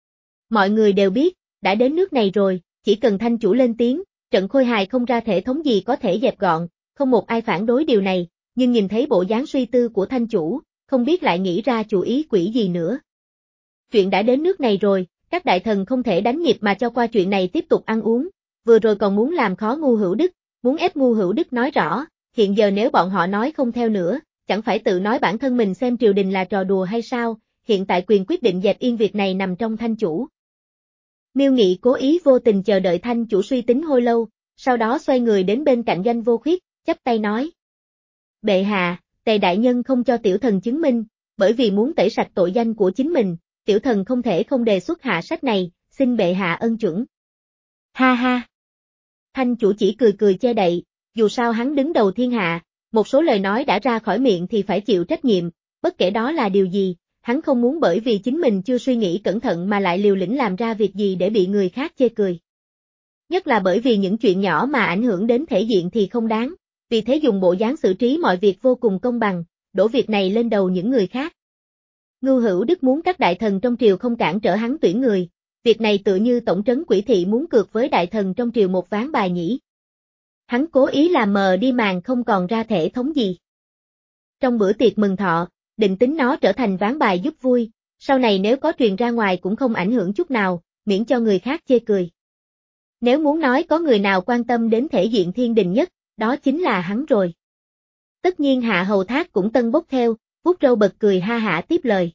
Mọi người đều biết, đã đến nước này rồi, chỉ cần Thanh chủ lên tiếng, trận khôi hài không ra thể thống gì có thể dẹp gọn, không một ai phản đối điều này, nhưng nhìn thấy bộ dáng suy tư của Thanh chủ, không biết lại nghĩ ra chủ ý quỷ gì nữa. Chuyện đã đến nước này rồi, các đại thần không thể đánh nhịp mà cho qua chuyện này tiếp tục ăn uống, vừa rồi còn muốn làm khó Ngu Hữu Đức, muốn ép Ngu Hữu Đức nói rõ, hiện giờ nếu bọn họ nói không theo nữa, chẳng phải tự nói bản thân mình xem triều đình là trò đùa hay sao, hiện tại quyền quyết định dẹp yên việc này nằm trong Thanh chủ. Miêu Nghị cố ý vô tình chờ đợi Thanh chủ suy tính hồi lâu, sau đó xoay người đến bên cạnh Doanh Vô Khuyết, chắp tay nói. Bệ hạ, Tề đại nhân không cho tiểu thần chứng minh, bởi vì muốn tẩy sạch tội danh của chính mình, tiểu thần không thể không đề xuất hạ sách này, xin bệ hạ ân chuẩn. Ha ha. Thanh chủ chỉ cười cười che đậy, dù sao hắn đứng đầu thiên hạ, một số lời nói đã ra khỏi miệng thì phải chịu trách nhiệm, bất kể đó là điều gì, hắn không muốn bởi vì chính mình chưa suy nghĩ cẩn thận mà lại liều lĩnh làm ra việc gì để bị người khác chê cười. Nhất là bởi vì những chuyện nhỏ mà ảnh hưởng đến thể diện thì không đáng, vì thế dùng bộ dáng xử trí mọi việc vô cùng công bằng, đổ việc này lên đầu những người khác. Ngưu Hữu Đức muốn các đại thần trong triều không cản trở hắn tuyển người, việc này tựa như tổng trấn quỷ thị muốn cược với đại thần trong triều một ván bài nhỉ. Hắn cố ý làm mờ đi màn không còn ra thể thống gì. Trong bữa tiệc mừng thọ, định tính nó trở thành ván bài giúp vui, sau này nếu có truyền ra ngoài cũng không ảnh hưởng chút nào, miễn cho người khác chê cười. Nếu muốn nói có người nào quan tâm đến thể diện thiên đình nhất, đó chính là hắn rồi. Tất nhiên Hạ Hầu Thác cũng tân bốc theo, vuốt râu bật cười ha hả tiếp lời.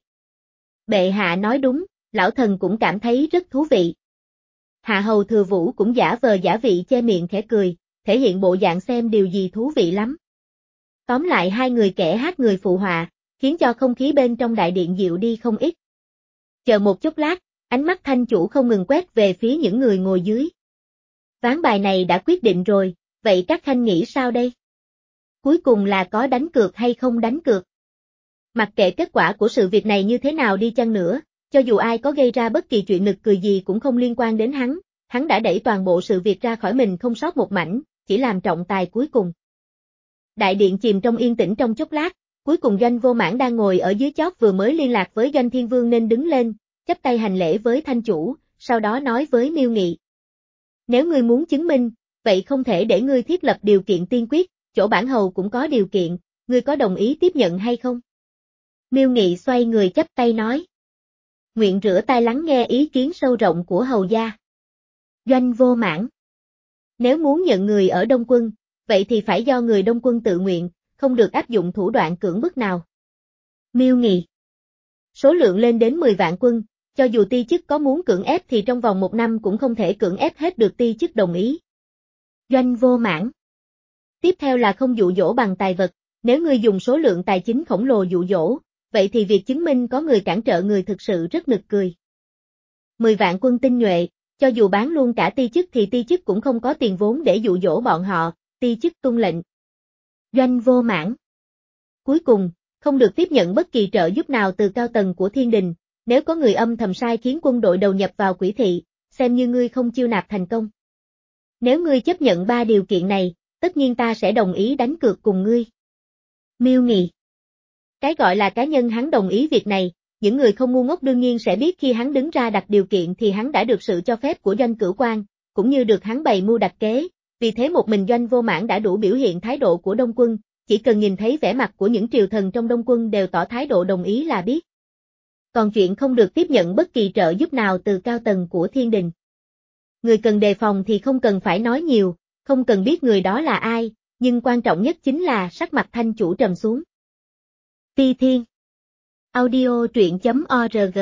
Bệ hạ nói đúng, lão thần cũng cảm thấy rất thú vị. Hạ Hầu Thừa Vũ cũng giả vờ giả vị che miệng khẽ cười, thể hiện bộ dạng xem điều gì thú vị lắm. Tóm lại hai người kẻ hát người phụ họa, khiến cho không khí bên trong đại điện dịu đi không ít. Chờ một chút lát, ánh mắt Thanh chủ không ngừng quét về phía những người ngồi dưới. Ván bài này đã quyết định rồi, vậy các khanh nghĩ sao đây? Cuối cùng là có đánh cược hay không đánh cược? Mặc kệ kết quả của sự việc này như thế nào đi chăng nữa, cho dù ai có gây ra bất kỳ chuyện nực cười gì cũng không liên quan đến hắn, hắn đã đẩy toàn bộ sự việc ra khỏi mình không sót một mảnh, chỉ làm trọng tài cuối cùng. Đại điện chìm trong yên tĩnh trong chốc lát, cuối cùng Doanh Vô Mãn đang ngồi ở dưới chót vừa mới liên lạc với Doanh Thiên Vương nên đứng lên, chắp tay hành lễ với Thanh chủ, sau đó nói với Miêu Nghị. Nếu ngươi muốn chứng minh, vậy không thể để ngươi thiết lập điều kiện tiên quyết, chỗ bản hầu cũng có điều kiện, ngươi có đồng ý tiếp nhận hay không? Miêu Nghị xoay người chắp tay nói. Nguyện rửa tai lắng nghe ý kiến sâu rộng của hầu gia. Doanh Vô Mãn. Nếu muốn nhận người ở Đông Quân, vậy thì phải do người Đông Quân tự nguyện, không được áp dụng thủ đoạn cưỡng bức nào. Miêu Nghị. Số lượng lên đến mười vạn quân, cho dù ti chức có muốn cưỡng ép thì trong vòng một năm cũng không thể cưỡng ép hết được ti chức đồng ý. Doanh Vô Mãn. Tiếp theo là không dụ dỗ bằng tài vật, nếu ngươi dùng số lượng tài chính khổng lồ dụ dỗ, vậy thì việc chứng minh có người cản trở người thực sự rất nực cười. mười vạn quân tinh nhuệ, cho dù bán luôn cả ti chức thì ti chức cũng không có tiền vốn để dụ dỗ bọn họ, ti chức tuân lệnh. Doanh Vô Mãn. Cuối cùng, không được tiếp nhận bất kỳ trợ giúp nào từ cao tầng của thiên đình, nếu có người âm thầm sai khiến quân đội đầu nhập vào quỷ thị, xem như ngươi không chiêu nạp thành công. Nếu ngươi chấp nhận ba điều kiện này, tất nhiên ta sẽ đồng ý đánh cược cùng ngươi. Miêu Nghị. Cái gọi là cá nhân hắn đồng ý việc này, những người không ngu ngốc đương nhiên sẽ biết khi hắn đứng ra đặt điều kiện thì hắn đã được sự cho phép của Doanh Cửu Quan, cũng như được hắn bày mưu đặt kế, vì thế một mình Doanh Vô Mãn đã đủ biểu hiện thái độ của Đông Quân, chỉ cần nhìn thấy vẻ mặt của những triều thần trong Đông Quân đều tỏ thái độ đồng ý là biết. Còn chuyện không được tiếp nhận bất kỳ trợ giúp nào từ cao tầng của thiên đình. Người cần đề phòng thì không cần phải nói nhiều, không cần biết người đó là ai, nhưng quan trọng nhất chính là sắc mặt Thanh chủ trầm xuống. Ti Thiên. Audio truyện.org.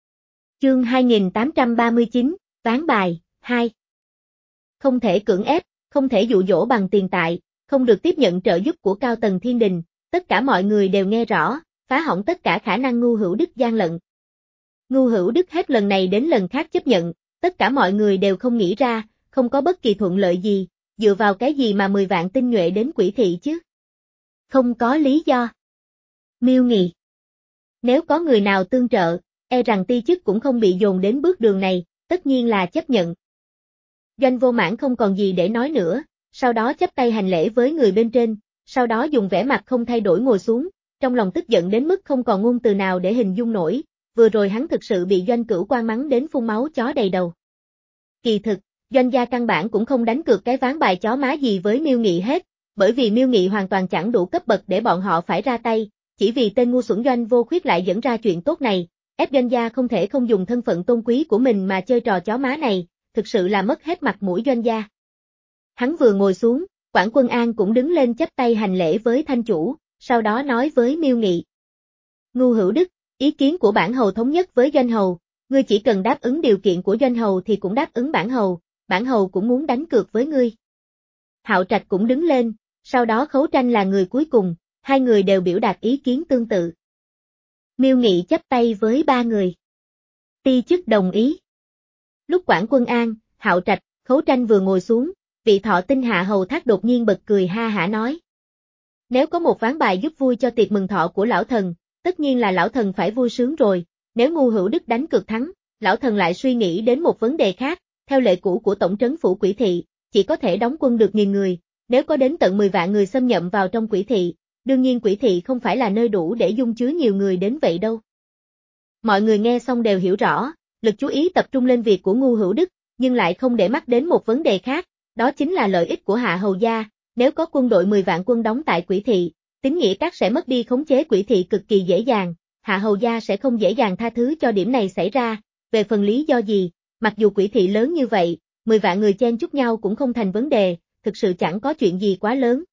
Chương hai nghìn tám trăm ba mươi chín, Ván bài, hai. Không thể cưỡng ép, không thể dụ dỗ bằng tiền tài, không được tiếp nhận trợ giúp của cao tầng thiên đình, tất cả mọi người đều nghe rõ, phá hỏng tất cả khả năng Ngu Hữu Đức gian lận. Ngu Hữu Đức hết lần này đến lần khác chấp nhận, tất cả mọi người đều không nghĩ ra, không có bất kỳ thuận lợi gì, dựa vào cái gì mà mười vạn tinh nhuệ đến quỷ thị chứ? Không có lý do. Miêu Nghị. Nếu có người nào tương trợ, e rằng ti chức cũng không bị dồn đến bước đường này, tất nhiên là chấp nhận. Doanh Vô Mãn không còn gì để nói nữa, sau đó chắp tay hành lễ với người bên trên, sau đó dùng vẻ mặt không thay đổi ngồi xuống, trong lòng tức giận đến mức không còn ngôn từ nào để hình dung nổi, vừa rồi hắn thực sự bị Doanh Cửu Quan mắng đến phun máu chó đầy đầu. Kỳ thực, Doanh gia căn bản cũng không đánh cược cái ván bài chó má gì với Miêu Nghị hết, bởi vì Miêu Nghị hoàn toàn chẳng đủ cấp bậc để bọn họ phải ra tay, chỉ vì tên ngu xuẩn Doanh Vô Khuyết lại dẫn ra chuyện tốt này, ép Doanh gia không thể không dùng thân phận tôn quý của mình mà chơi trò chó má này, thực sự là mất hết mặt mũi Doanh gia. Hắn vừa ngồi xuống, Quản Quân An cũng đứng lên chắp tay hành lễ với Thanh chủ, sau đó nói với Miêu Nghị. Ngu Hữu Đức, ý kiến của bản hầu thống nhất với Doanh hầu, ngươi chỉ cần đáp ứng điều kiện của Doanh hầu thì cũng đáp ứng bản hầu, bản hầu cũng muốn đánh cược với ngươi. Hạo Trạch cũng đứng lên, sau đó Khấu Tranh là người cuối cùng, hai người đều biểu đạt ý kiến tương tự. Miêu Nghị chắp tay với ba người. Ti chức đồng ý. Lúc Quản Quân An, Hạo Trạch, Khấu Tranh vừa ngồi xuống, vị Thọ Tinh Hạ hầu Thác đột nhiên bật cười ha hả nói. Nếu có một ván bài giúp vui cho tiệc mừng thọ của lão thần, tất nhiên là lão thần phải vui sướng rồi, nếu Ngu Hữu Đức đánh cược thắng, lão thần lại suy nghĩ đến một vấn đề khác, theo lệ cũ của tổng trấn phủ quỷ thị, chỉ có thể đóng quân được nghìn người, nếu có đến tận mười vạn người xâm nhập vào trong quỷ thị, đương nhiên quỷ thị không phải là nơi đủ để dung chứa nhiều người đến vậy đâu. Mọi người nghe xong đều hiểu rõ, lực chú ý tập trung lên việc của Ngu Hữu Đức, nhưng lại không để mắt đến một vấn đề khác, đó chính là lợi ích của Hạ hầu gia, nếu có quân đội mười vạn quân đóng tại quỷ thị, tín nghĩa các sẽ mất đi khống chế quỷ thị cực kỳ dễ dàng, Hạ hầu gia sẽ không dễ dàng tha thứ cho điểm này xảy ra, về phần lý do gì, mặc dù quỷ thị lớn như vậy, mười vạn người chen chúc nhau cũng không thành vấn đề, thực sự chẳng có chuyện gì quá lớn.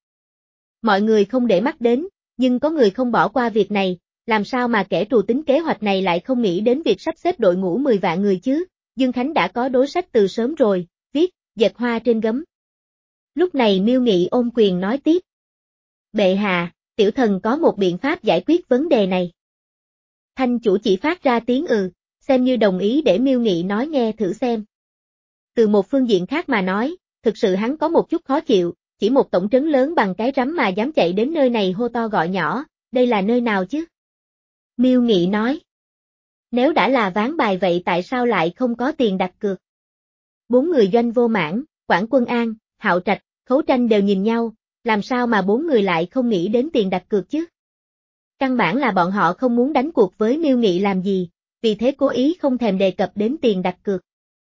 Mọi người không để mắt đến, nhưng có người không bỏ qua việc này, làm sao mà kẻ trù tính kế hoạch này lại không nghĩ đến việc sắp xếp đội ngũ mười vạn người chứ, Dương Khánh đã có đối sách từ sớm rồi, viết, dệt hoa trên gấm. Lúc này Miêu Nghị ôm quyền nói tiếp. Bệ hạ, tiểu thần có một biện pháp giải quyết vấn đề này. Thanh chủ chỉ phát ra tiếng ừ, xem như đồng ý để Miêu Nghị nói nghe thử xem. Từ một phương diện khác mà nói, thực sự hắn có một chút khó chịu, chỉ một tổng trấn lớn bằng cái rắm mà dám chạy đến nơi này hô to gọi nhỏ, đây là nơi nào chứ? Miêu Nghị nói. Nếu đã là ván bài vậy tại sao lại không có tiền đặt cược? Bốn người Doanh Vô Mãn, Quản Quân An, Hạo Trạch, Khấu Tranh đều nhìn nhau, làm sao mà bốn người lại không nghĩ đến tiền đặt cược chứ? Căn bản là bọn họ không muốn đánh cuộc với Miêu Nghị làm gì, vì thế cố ý không thèm đề cập đến tiền đặt cược.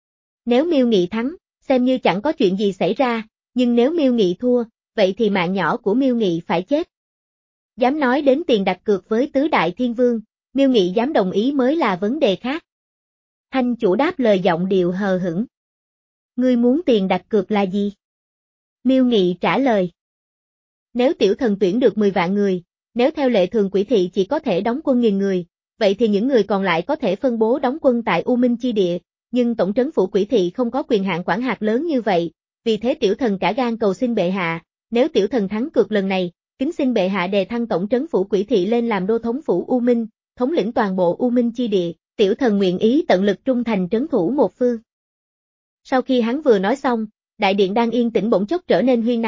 Nếu Miêu Nghị thắng, xem như chẳng có chuyện gì xảy ra, nhưng nếu Miêu Nghị thua, vậy thì mạng nhỏ của Miêu Nghị phải chết. Dám nói đến tiền đặt cược với tứ đại thiên vương, Miêu Nghị dám đồng ý mới là vấn đề khác. Thanh chủ đáp lời giọng điệu hờ hững. Ngươi muốn tiền đặt cược là gì? Miêu Nghị trả lời. Nếu tiểu thần tuyển được mười vạn người, nếu theo lệ thường quỷ thị chỉ có thể đóng quân nghìn người, vậy thì những người còn lại có thể phân bố đóng quân tại U Minh chi địa, nhưng tổng trấn phủ quỷ thị không có quyền hạn quản hạt lớn như vậy, vì thế tiểu thần cả gan cầu xin bệ hạ, nếu tiểu thần thắng cược lần này, kính xin bệ hạ đề thăng tổng trấn phủ quỷ thị lên làm đô thống phủ U Minh, thống lĩnh toàn bộ U Minh chi địa, tiểu thần nguyện ý tận lực trung thành trấn thủ một phương. Sau khi hắn vừa nói xong, đại điện đang yên tĩnh bỗng chốc trở nên huyên náo,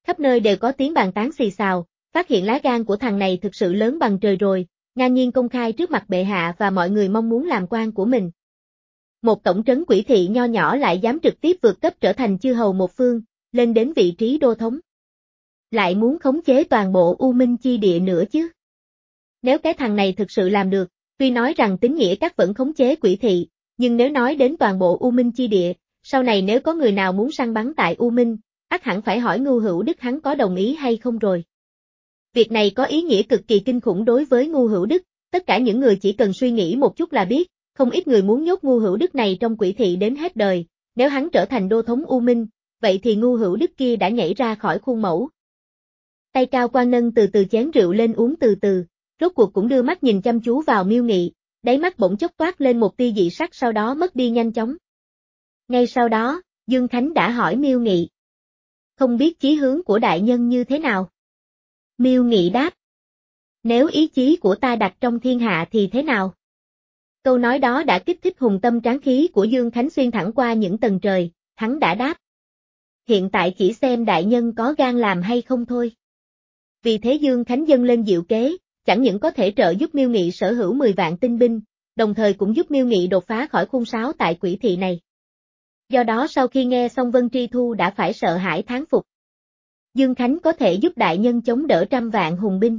Khắp nơi đều có tiếng bàn tán xì xào, phát hiện lá gan của thằng này thực sự lớn bằng trời rồi, ngang nhiên công khai trước mặt bệ hạ và mọi người mong muốn làm quan của mình. Một tổng trấn quỷ thị nho nhỏ lại dám trực tiếp vượt cấp trở thành chư hầu một phương, lên đến vị trí đô thống. Lại muốn khống chế toàn bộ U Minh chi địa nữa chứ. Nếu cái thằng này thực sự làm được, tuy nói rằng tín nghĩa các vẫn khống chế quỷ thị, nhưng nếu nói đến toàn bộ U Minh chi địa, sau này nếu có người nào muốn săn bắn tại U Minh, ắt hẳn phải hỏi Ngưu Hữu Đức hắn có đồng ý hay không rồi. Việc này có ý nghĩa cực kỳ kinh khủng đối với Ngưu Hữu Đức, tất cả những người chỉ cần suy nghĩ một chút là biết, không ít người muốn nhốt Ngưu Hữu Đức này trong quỷ thị đến hết đời, nếu hắn trở thành đô thống U Minh, vậy thì Ngưu Hữu Đức kia đã nhảy ra khỏi khuôn mẫu. Tay cao quan nâng từ từ chén rượu lên uống từ từ, rốt cuộc cũng đưa mắt nhìn chăm chú vào Miêu Nghị, đáy mắt bỗng chốc toát lên một tia dị sắc sau đó mất đi nhanh chóng. Ngay sau đó, Dương Khánh đã hỏi Miêu Nghị. Không biết chí hướng của đại nhân như thế nào? Miêu Nghị đáp. Nếu ý chí của ta đặt trong thiên hạ thì thế nào? Câu nói đó đã kích thích hùng tâm tráng khí của Dương Khánh xuyên thẳng qua những tầng trời, hắn đã đáp. Hiện tại chỉ xem đại nhân có gan làm hay không thôi. Vì thế Dương Khánh dâng lên diệu kế, chẳng những có thể trợ giúp Miêu Nghị sở hữu mười vạn tinh binh, đồng thời cũng giúp Miêu Nghị đột phá khỏi khuôn sáo tại quỷ thị này. Do đó sau khi nghe xong Vân Tri Thu đã phải sợ hãi thán phục. Dương Khánh có thể giúp đại nhân chống đỡ trăm vạn hùng binh.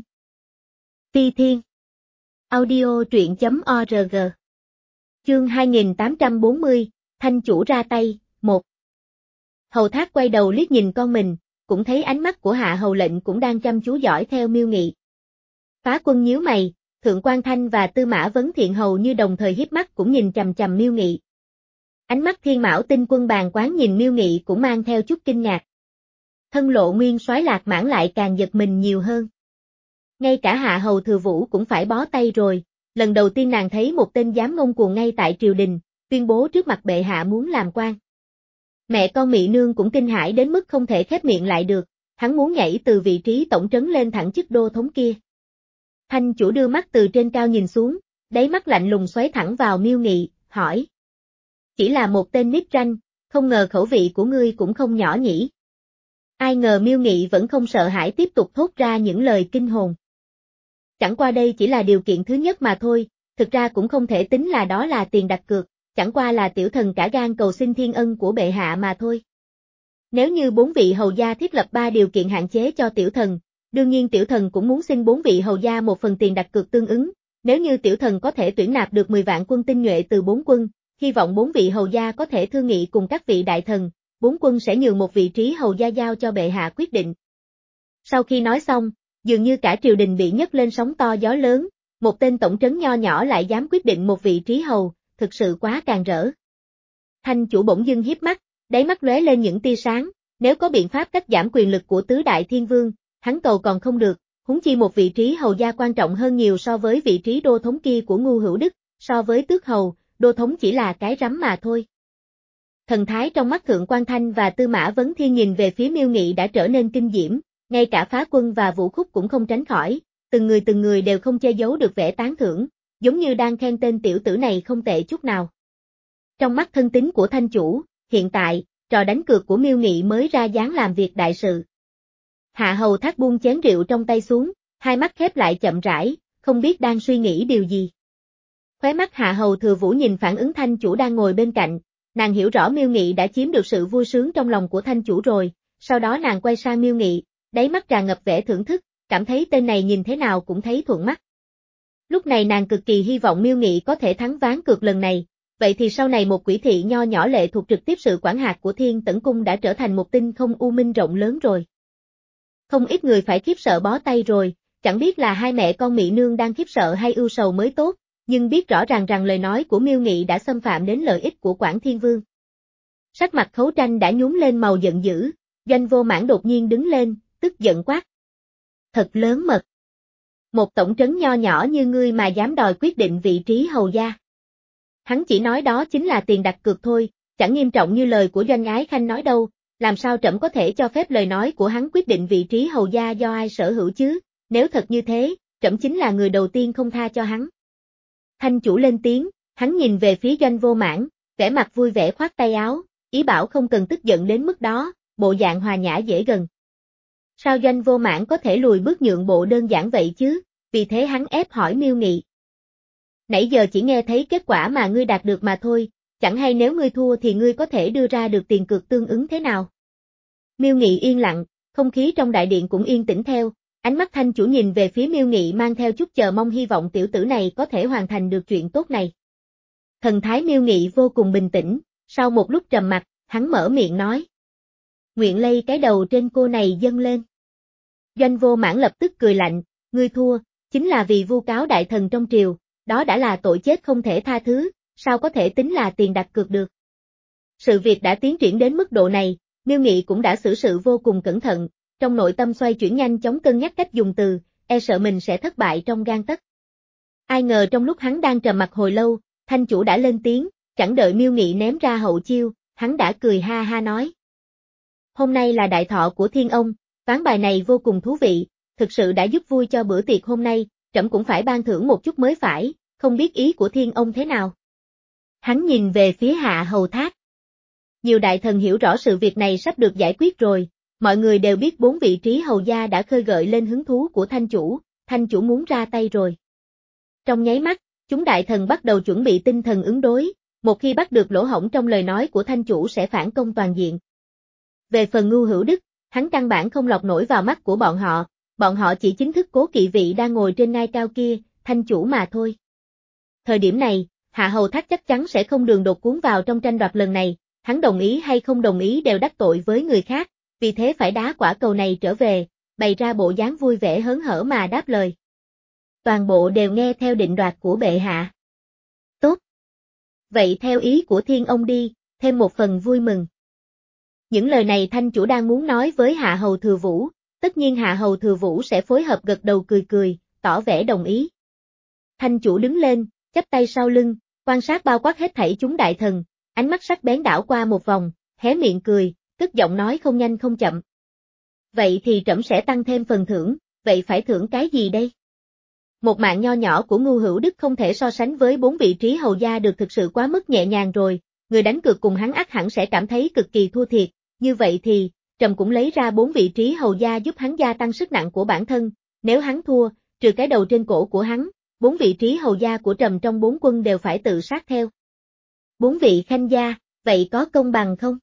Phi Thiên Audio truyện chấm org Chương hai nghìn tám trăm bốn mươi, Thanh chủ ra tay, một Hầu Thác quay đầu liếc nhìn con mình, cũng thấy ánh mắt của Hạ Hầu Lệnh cũng đang chăm chú dõi theo Miêu Nghị. Phá Quân nhíu mày, Thượng Quan Thanh và Tư Mã Vấn Thiện hầu như đồng thời hiếp mắt cũng nhìn chằm chằm Miêu Nghị. Ánh mắt Thiên Mão Tinh Quân Bàn Quán nhìn Miêu Nghị cũng mang theo chút kinh ngạc. Thân Lộ Nguyên Soái Lạc Mãn lại càng giật mình nhiều hơn. Ngay cả Hạ Hầu Thừa Vũ cũng phải bó tay rồi, lần đầu tiên nàng thấy một tên dám ngông cuồng ngay tại triều đình, tuyên bố trước mặt bệ hạ muốn làm quan. Mẹ con Mị Nương cũng kinh hãi đến mức không thể khép miệng lại được, hắn muốn nhảy từ vị trí tổng trấn lên thẳng chức đô thống kia. Thanh chủ đưa mắt từ trên cao nhìn xuống, đáy mắt lạnh lùng xoáy thẳng vào Miêu Nghị, hỏi. Chỉ là một tên nít ranh, không ngờ khẩu vị của ngươi cũng không nhỏ nhỉ. Ai ngờ Miêu Nghị vẫn không sợ hãi tiếp tục thốt ra những lời kinh hồn. Chẳng qua đây chỉ là điều kiện thứ nhất mà thôi, thực ra cũng không thể tính là đó là tiền đặt cược, chẳng qua là tiểu thần cả gan cầu xin thiên ân của bệ hạ mà thôi. Nếu như bốn vị hầu gia thiết lập ba điều kiện hạn chế cho tiểu thần, đương nhiên tiểu thần cũng muốn xin bốn vị hầu gia một phần tiền đặt cược tương ứng, nếu như tiểu thần có thể tuyển nạp được mười vạn quân tinh nhuệ từ bốn quân, hy vọng bốn vị hầu gia có thể thương nghị cùng các vị đại thần, bốn quân sẽ nhường một vị trí hầu gia giao cho bệ hạ quyết định. Sau khi nói xong, dường như cả triều đình bị nhấc lên sóng to gió lớn, một tên tổng trấn nho nhỏ lại dám quyết định một vị trí hầu, thực sự quá càng rỡ. Thanh chủ bỗng dưng hiếp mắt, đáy mắt lóe lên những tia sáng, nếu có biện pháp cắt giảm quyền lực của tứ đại thiên vương, hắn cầu còn không được, huống chi một vị trí hầu gia quan trọng hơn nhiều so với vị trí đô thống kia của Ngưu Hữu Đức, so với tước hầu, đô thống chỉ là cái rắm mà thôi. Thần thái trong mắt Thượng Quan Thanh và Tư Mã Vấn Thiên nhìn về phía Miêu Nghị đã trở nên kinh diễm, ngay cả Phá Quân và Vũ Khúc cũng không tránh khỏi, từng người từng người đều không che giấu được vẻ tán thưởng, giống như đang khen tên tiểu tử này không tệ chút nào. Trong mắt thân tín của Thanh chủ, hiện tại, trò đánh cược của Miêu Nghị mới ra dáng làm việc đại sự. Hạ Hầu Thác buông chén rượu trong tay xuống, hai mắt khép lại chậm rãi, không biết đang suy nghĩ điều gì. Khóe mắt Hạ Hầu Thừa Vũ nhìn phản ứng Thanh chủ đang ngồi bên cạnh, nàng hiểu rõ Miêu Nghị đã chiếm được sự vui sướng trong lòng của Thanh chủ rồi, sau đó nàng quay sang Miêu Nghị, đáy mắt tràn ngập vẻ thưởng thức, cảm thấy tên này nhìn thế nào cũng thấy thuận mắt. Lúc này nàng cực kỳ hy vọng Miêu Nghị có thể thắng ván cược lần này, vậy thì sau này một quỷ thị nho nhỏ lệ thuộc trực tiếp sự quản hạt của Thiên Tẩn Cung đã trở thành một tinh không u minh rộng lớn rồi. Không ít người phải khiếp sợ bó tay rồi, chẳng biết là hai mẹ con Mị Nương đang khiếp sợ hay ưu sầu mới tốt, nhưng biết rõ ràng rằng lời nói của Miêu Nghị đã xâm phạm đến lợi ích của Quảng Thiên Vương. Sắc mặt Khấu Tranh đã nhún lên màu giận dữ, Doanh Vô Mãn đột nhiên đứng lên, tức giận quát. Thật lớn mật. Một tổng trấn nho nhỏ như ngươi mà dám đòi quyết định vị trí hầu gia. Hắn chỉ nói đó chính là tiền đặt cược thôi, chẳng nghiêm trọng như lời của Doanh Ái Khanh nói đâu, làm sao trẫm có thể cho phép lời nói của hắn quyết định vị trí hầu gia do ai sở hữu chứ, nếu thật như thế, trẫm chính là người đầu tiên không tha cho hắn. Thanh chủ lên tiếng, hắn nhìn về phía Doanh Vô Mãn, vẻ mặt vui vẻ khoát tay áo, ý bảo không cần tức giận đến mức đó, bộ dạng hòa nhã dễ gần. Sao Doanh Vô Mãn có thể lùi bước nhượng bộ đơn giản vậy chứ, vì thế hắn ép hỏi Miêu Nghị. Nãy giờ chỉ nghe thấy kết quả mà ngươi đạt được mà thôi, chẳng hay nếu ngươi thua thì ngươi có thể đưa ra được tiền cược tương ứng thế nào. Miêu Nghị yên lặng, không khí trong đại điện cũng yên tĩnh theo, ánh mắt Thanh chủ nhìn về phía Miêu Nghị mang theo chút chờ mong hy vọng tiểu tử này có thể hoàn thành được chuyện tốt này. Thần thái Miêu Nghị vô cùng bình tĩnh, sau một lúc trầm mặc, hắn mở miệng nói. Nguyện lây cái đầu trên cô này dâng lên. Doanh Vô Mãn lập tức cười lạnh, ngươi thua, chính là vì vu cáo đại thần trong triều, đó đã là tội chết không thể tha thứ, sao có thể tính là tiền đặt cược được. Sự việc đã tiến triển đến mức độ này, Miêu Nghị cũng đã xử sự vô cùng cẩn thận, trong nội tâm xoay chuyển nhanh chóng cân nhắc cách dùng từ, e sợ mình sẽ thất bại trong gang tấc. Ai ngờ trong lúc hắn đang trầm mặc hồi lâu, Thanh chủ đã lên tiếng, chẳng đợi Miêu Nghị ném ra hậu chiêu, hắn đã cười ha ha nói. Hôm nay là đại thọ của Thiên Ông, ván bài này vô cùng thú vị, thực sự đã giúp vui cho bữa tiệc hôm nay, trẫm cũng phải ban thưởng một chút mới phải, không biết ý của Thiên Ông thế nào. Hắn nhìn về phía Hạ Hầu Thác. Nhiều đại thần hiểu rõ sự việc này sắp được giải quyết rồi, mọi người đều biết bốn vị trí hầu gia đã khơi gợi lên hứng thú của Thanh chủ, Thanh chủ muốn ra tay rồi. Trong nháy mắt, chúng đại thần bắt đầu chuẩn bị tinh thần ứng đối, một khi bắt được lỗ hổng trong lời nói của Thanh chủ sẽ phản công toàn diện. Về phần Ngưu Hữu Đức, hắn căn bản không lọt nổi vào mắt của bọn họ, bọn họ chỉ chính thức cố kỵ vị đang ngồi trên ngai cao kia, Thanh chủ mà thôi. Thời điểm này, Hạ Hầu Thác chắc chắn sẽ không đường đột cuốn vào trong tranh đoạt lần này, hắn đồng ý hay không đồng ý đều đắc tội với người khác, vì thế phải đá quả cầu này trở về, bày ra bộ dáng vui vẻ hớn hở mà đáp lời. Toàn bộ đều nghe theo định đoạt của bệ hạ. Tốt. Vậy theo ý của Thiên Ông đi, thêm một phần vui mừng. Những lời này Thanh chủ đang muốn nói với Hạ Hầu Thừa Vũ, tất nhiên Hạ Hầu Thừa Vũ sẽ phối hợp gật đầu cười cười, tỏ vẻ đồng ý. Thanh chủ đứng lên, chắp tay sau lưng, quan sát bao quát hết thảy chúng đại thần, ánh mắt sắc bén đảo qua một vòng, hé miệng cười, cất giọng nói không nhanh không chậm. Vậy thì trẫm sẽ tăng thêm phần thưởng, vậy phải thưởng cái gì đây? Một mạng nho nhỏ của Ngưu Hữu Đức không thể so sánh với bốn vị trí hầu gia được thực sự quá mức nhẹ nhàng rồi, người đánh cược cùng hắn ắt hẳn sẽ cảm thấy cực kỳ thua thiệt, như vậy thì, trẫm cũng lấy ra bốn vị trí hầu gia giúp hắn gia tăng sức nặng của bản thân, nếu hắn thua, trừ cái đầu trên cổ của hắn, bốn vị trí hầu gia của trẫm trong bốn quân đều phải tự sát theo. Bốn vị khanh gia, vậy có công bằng không?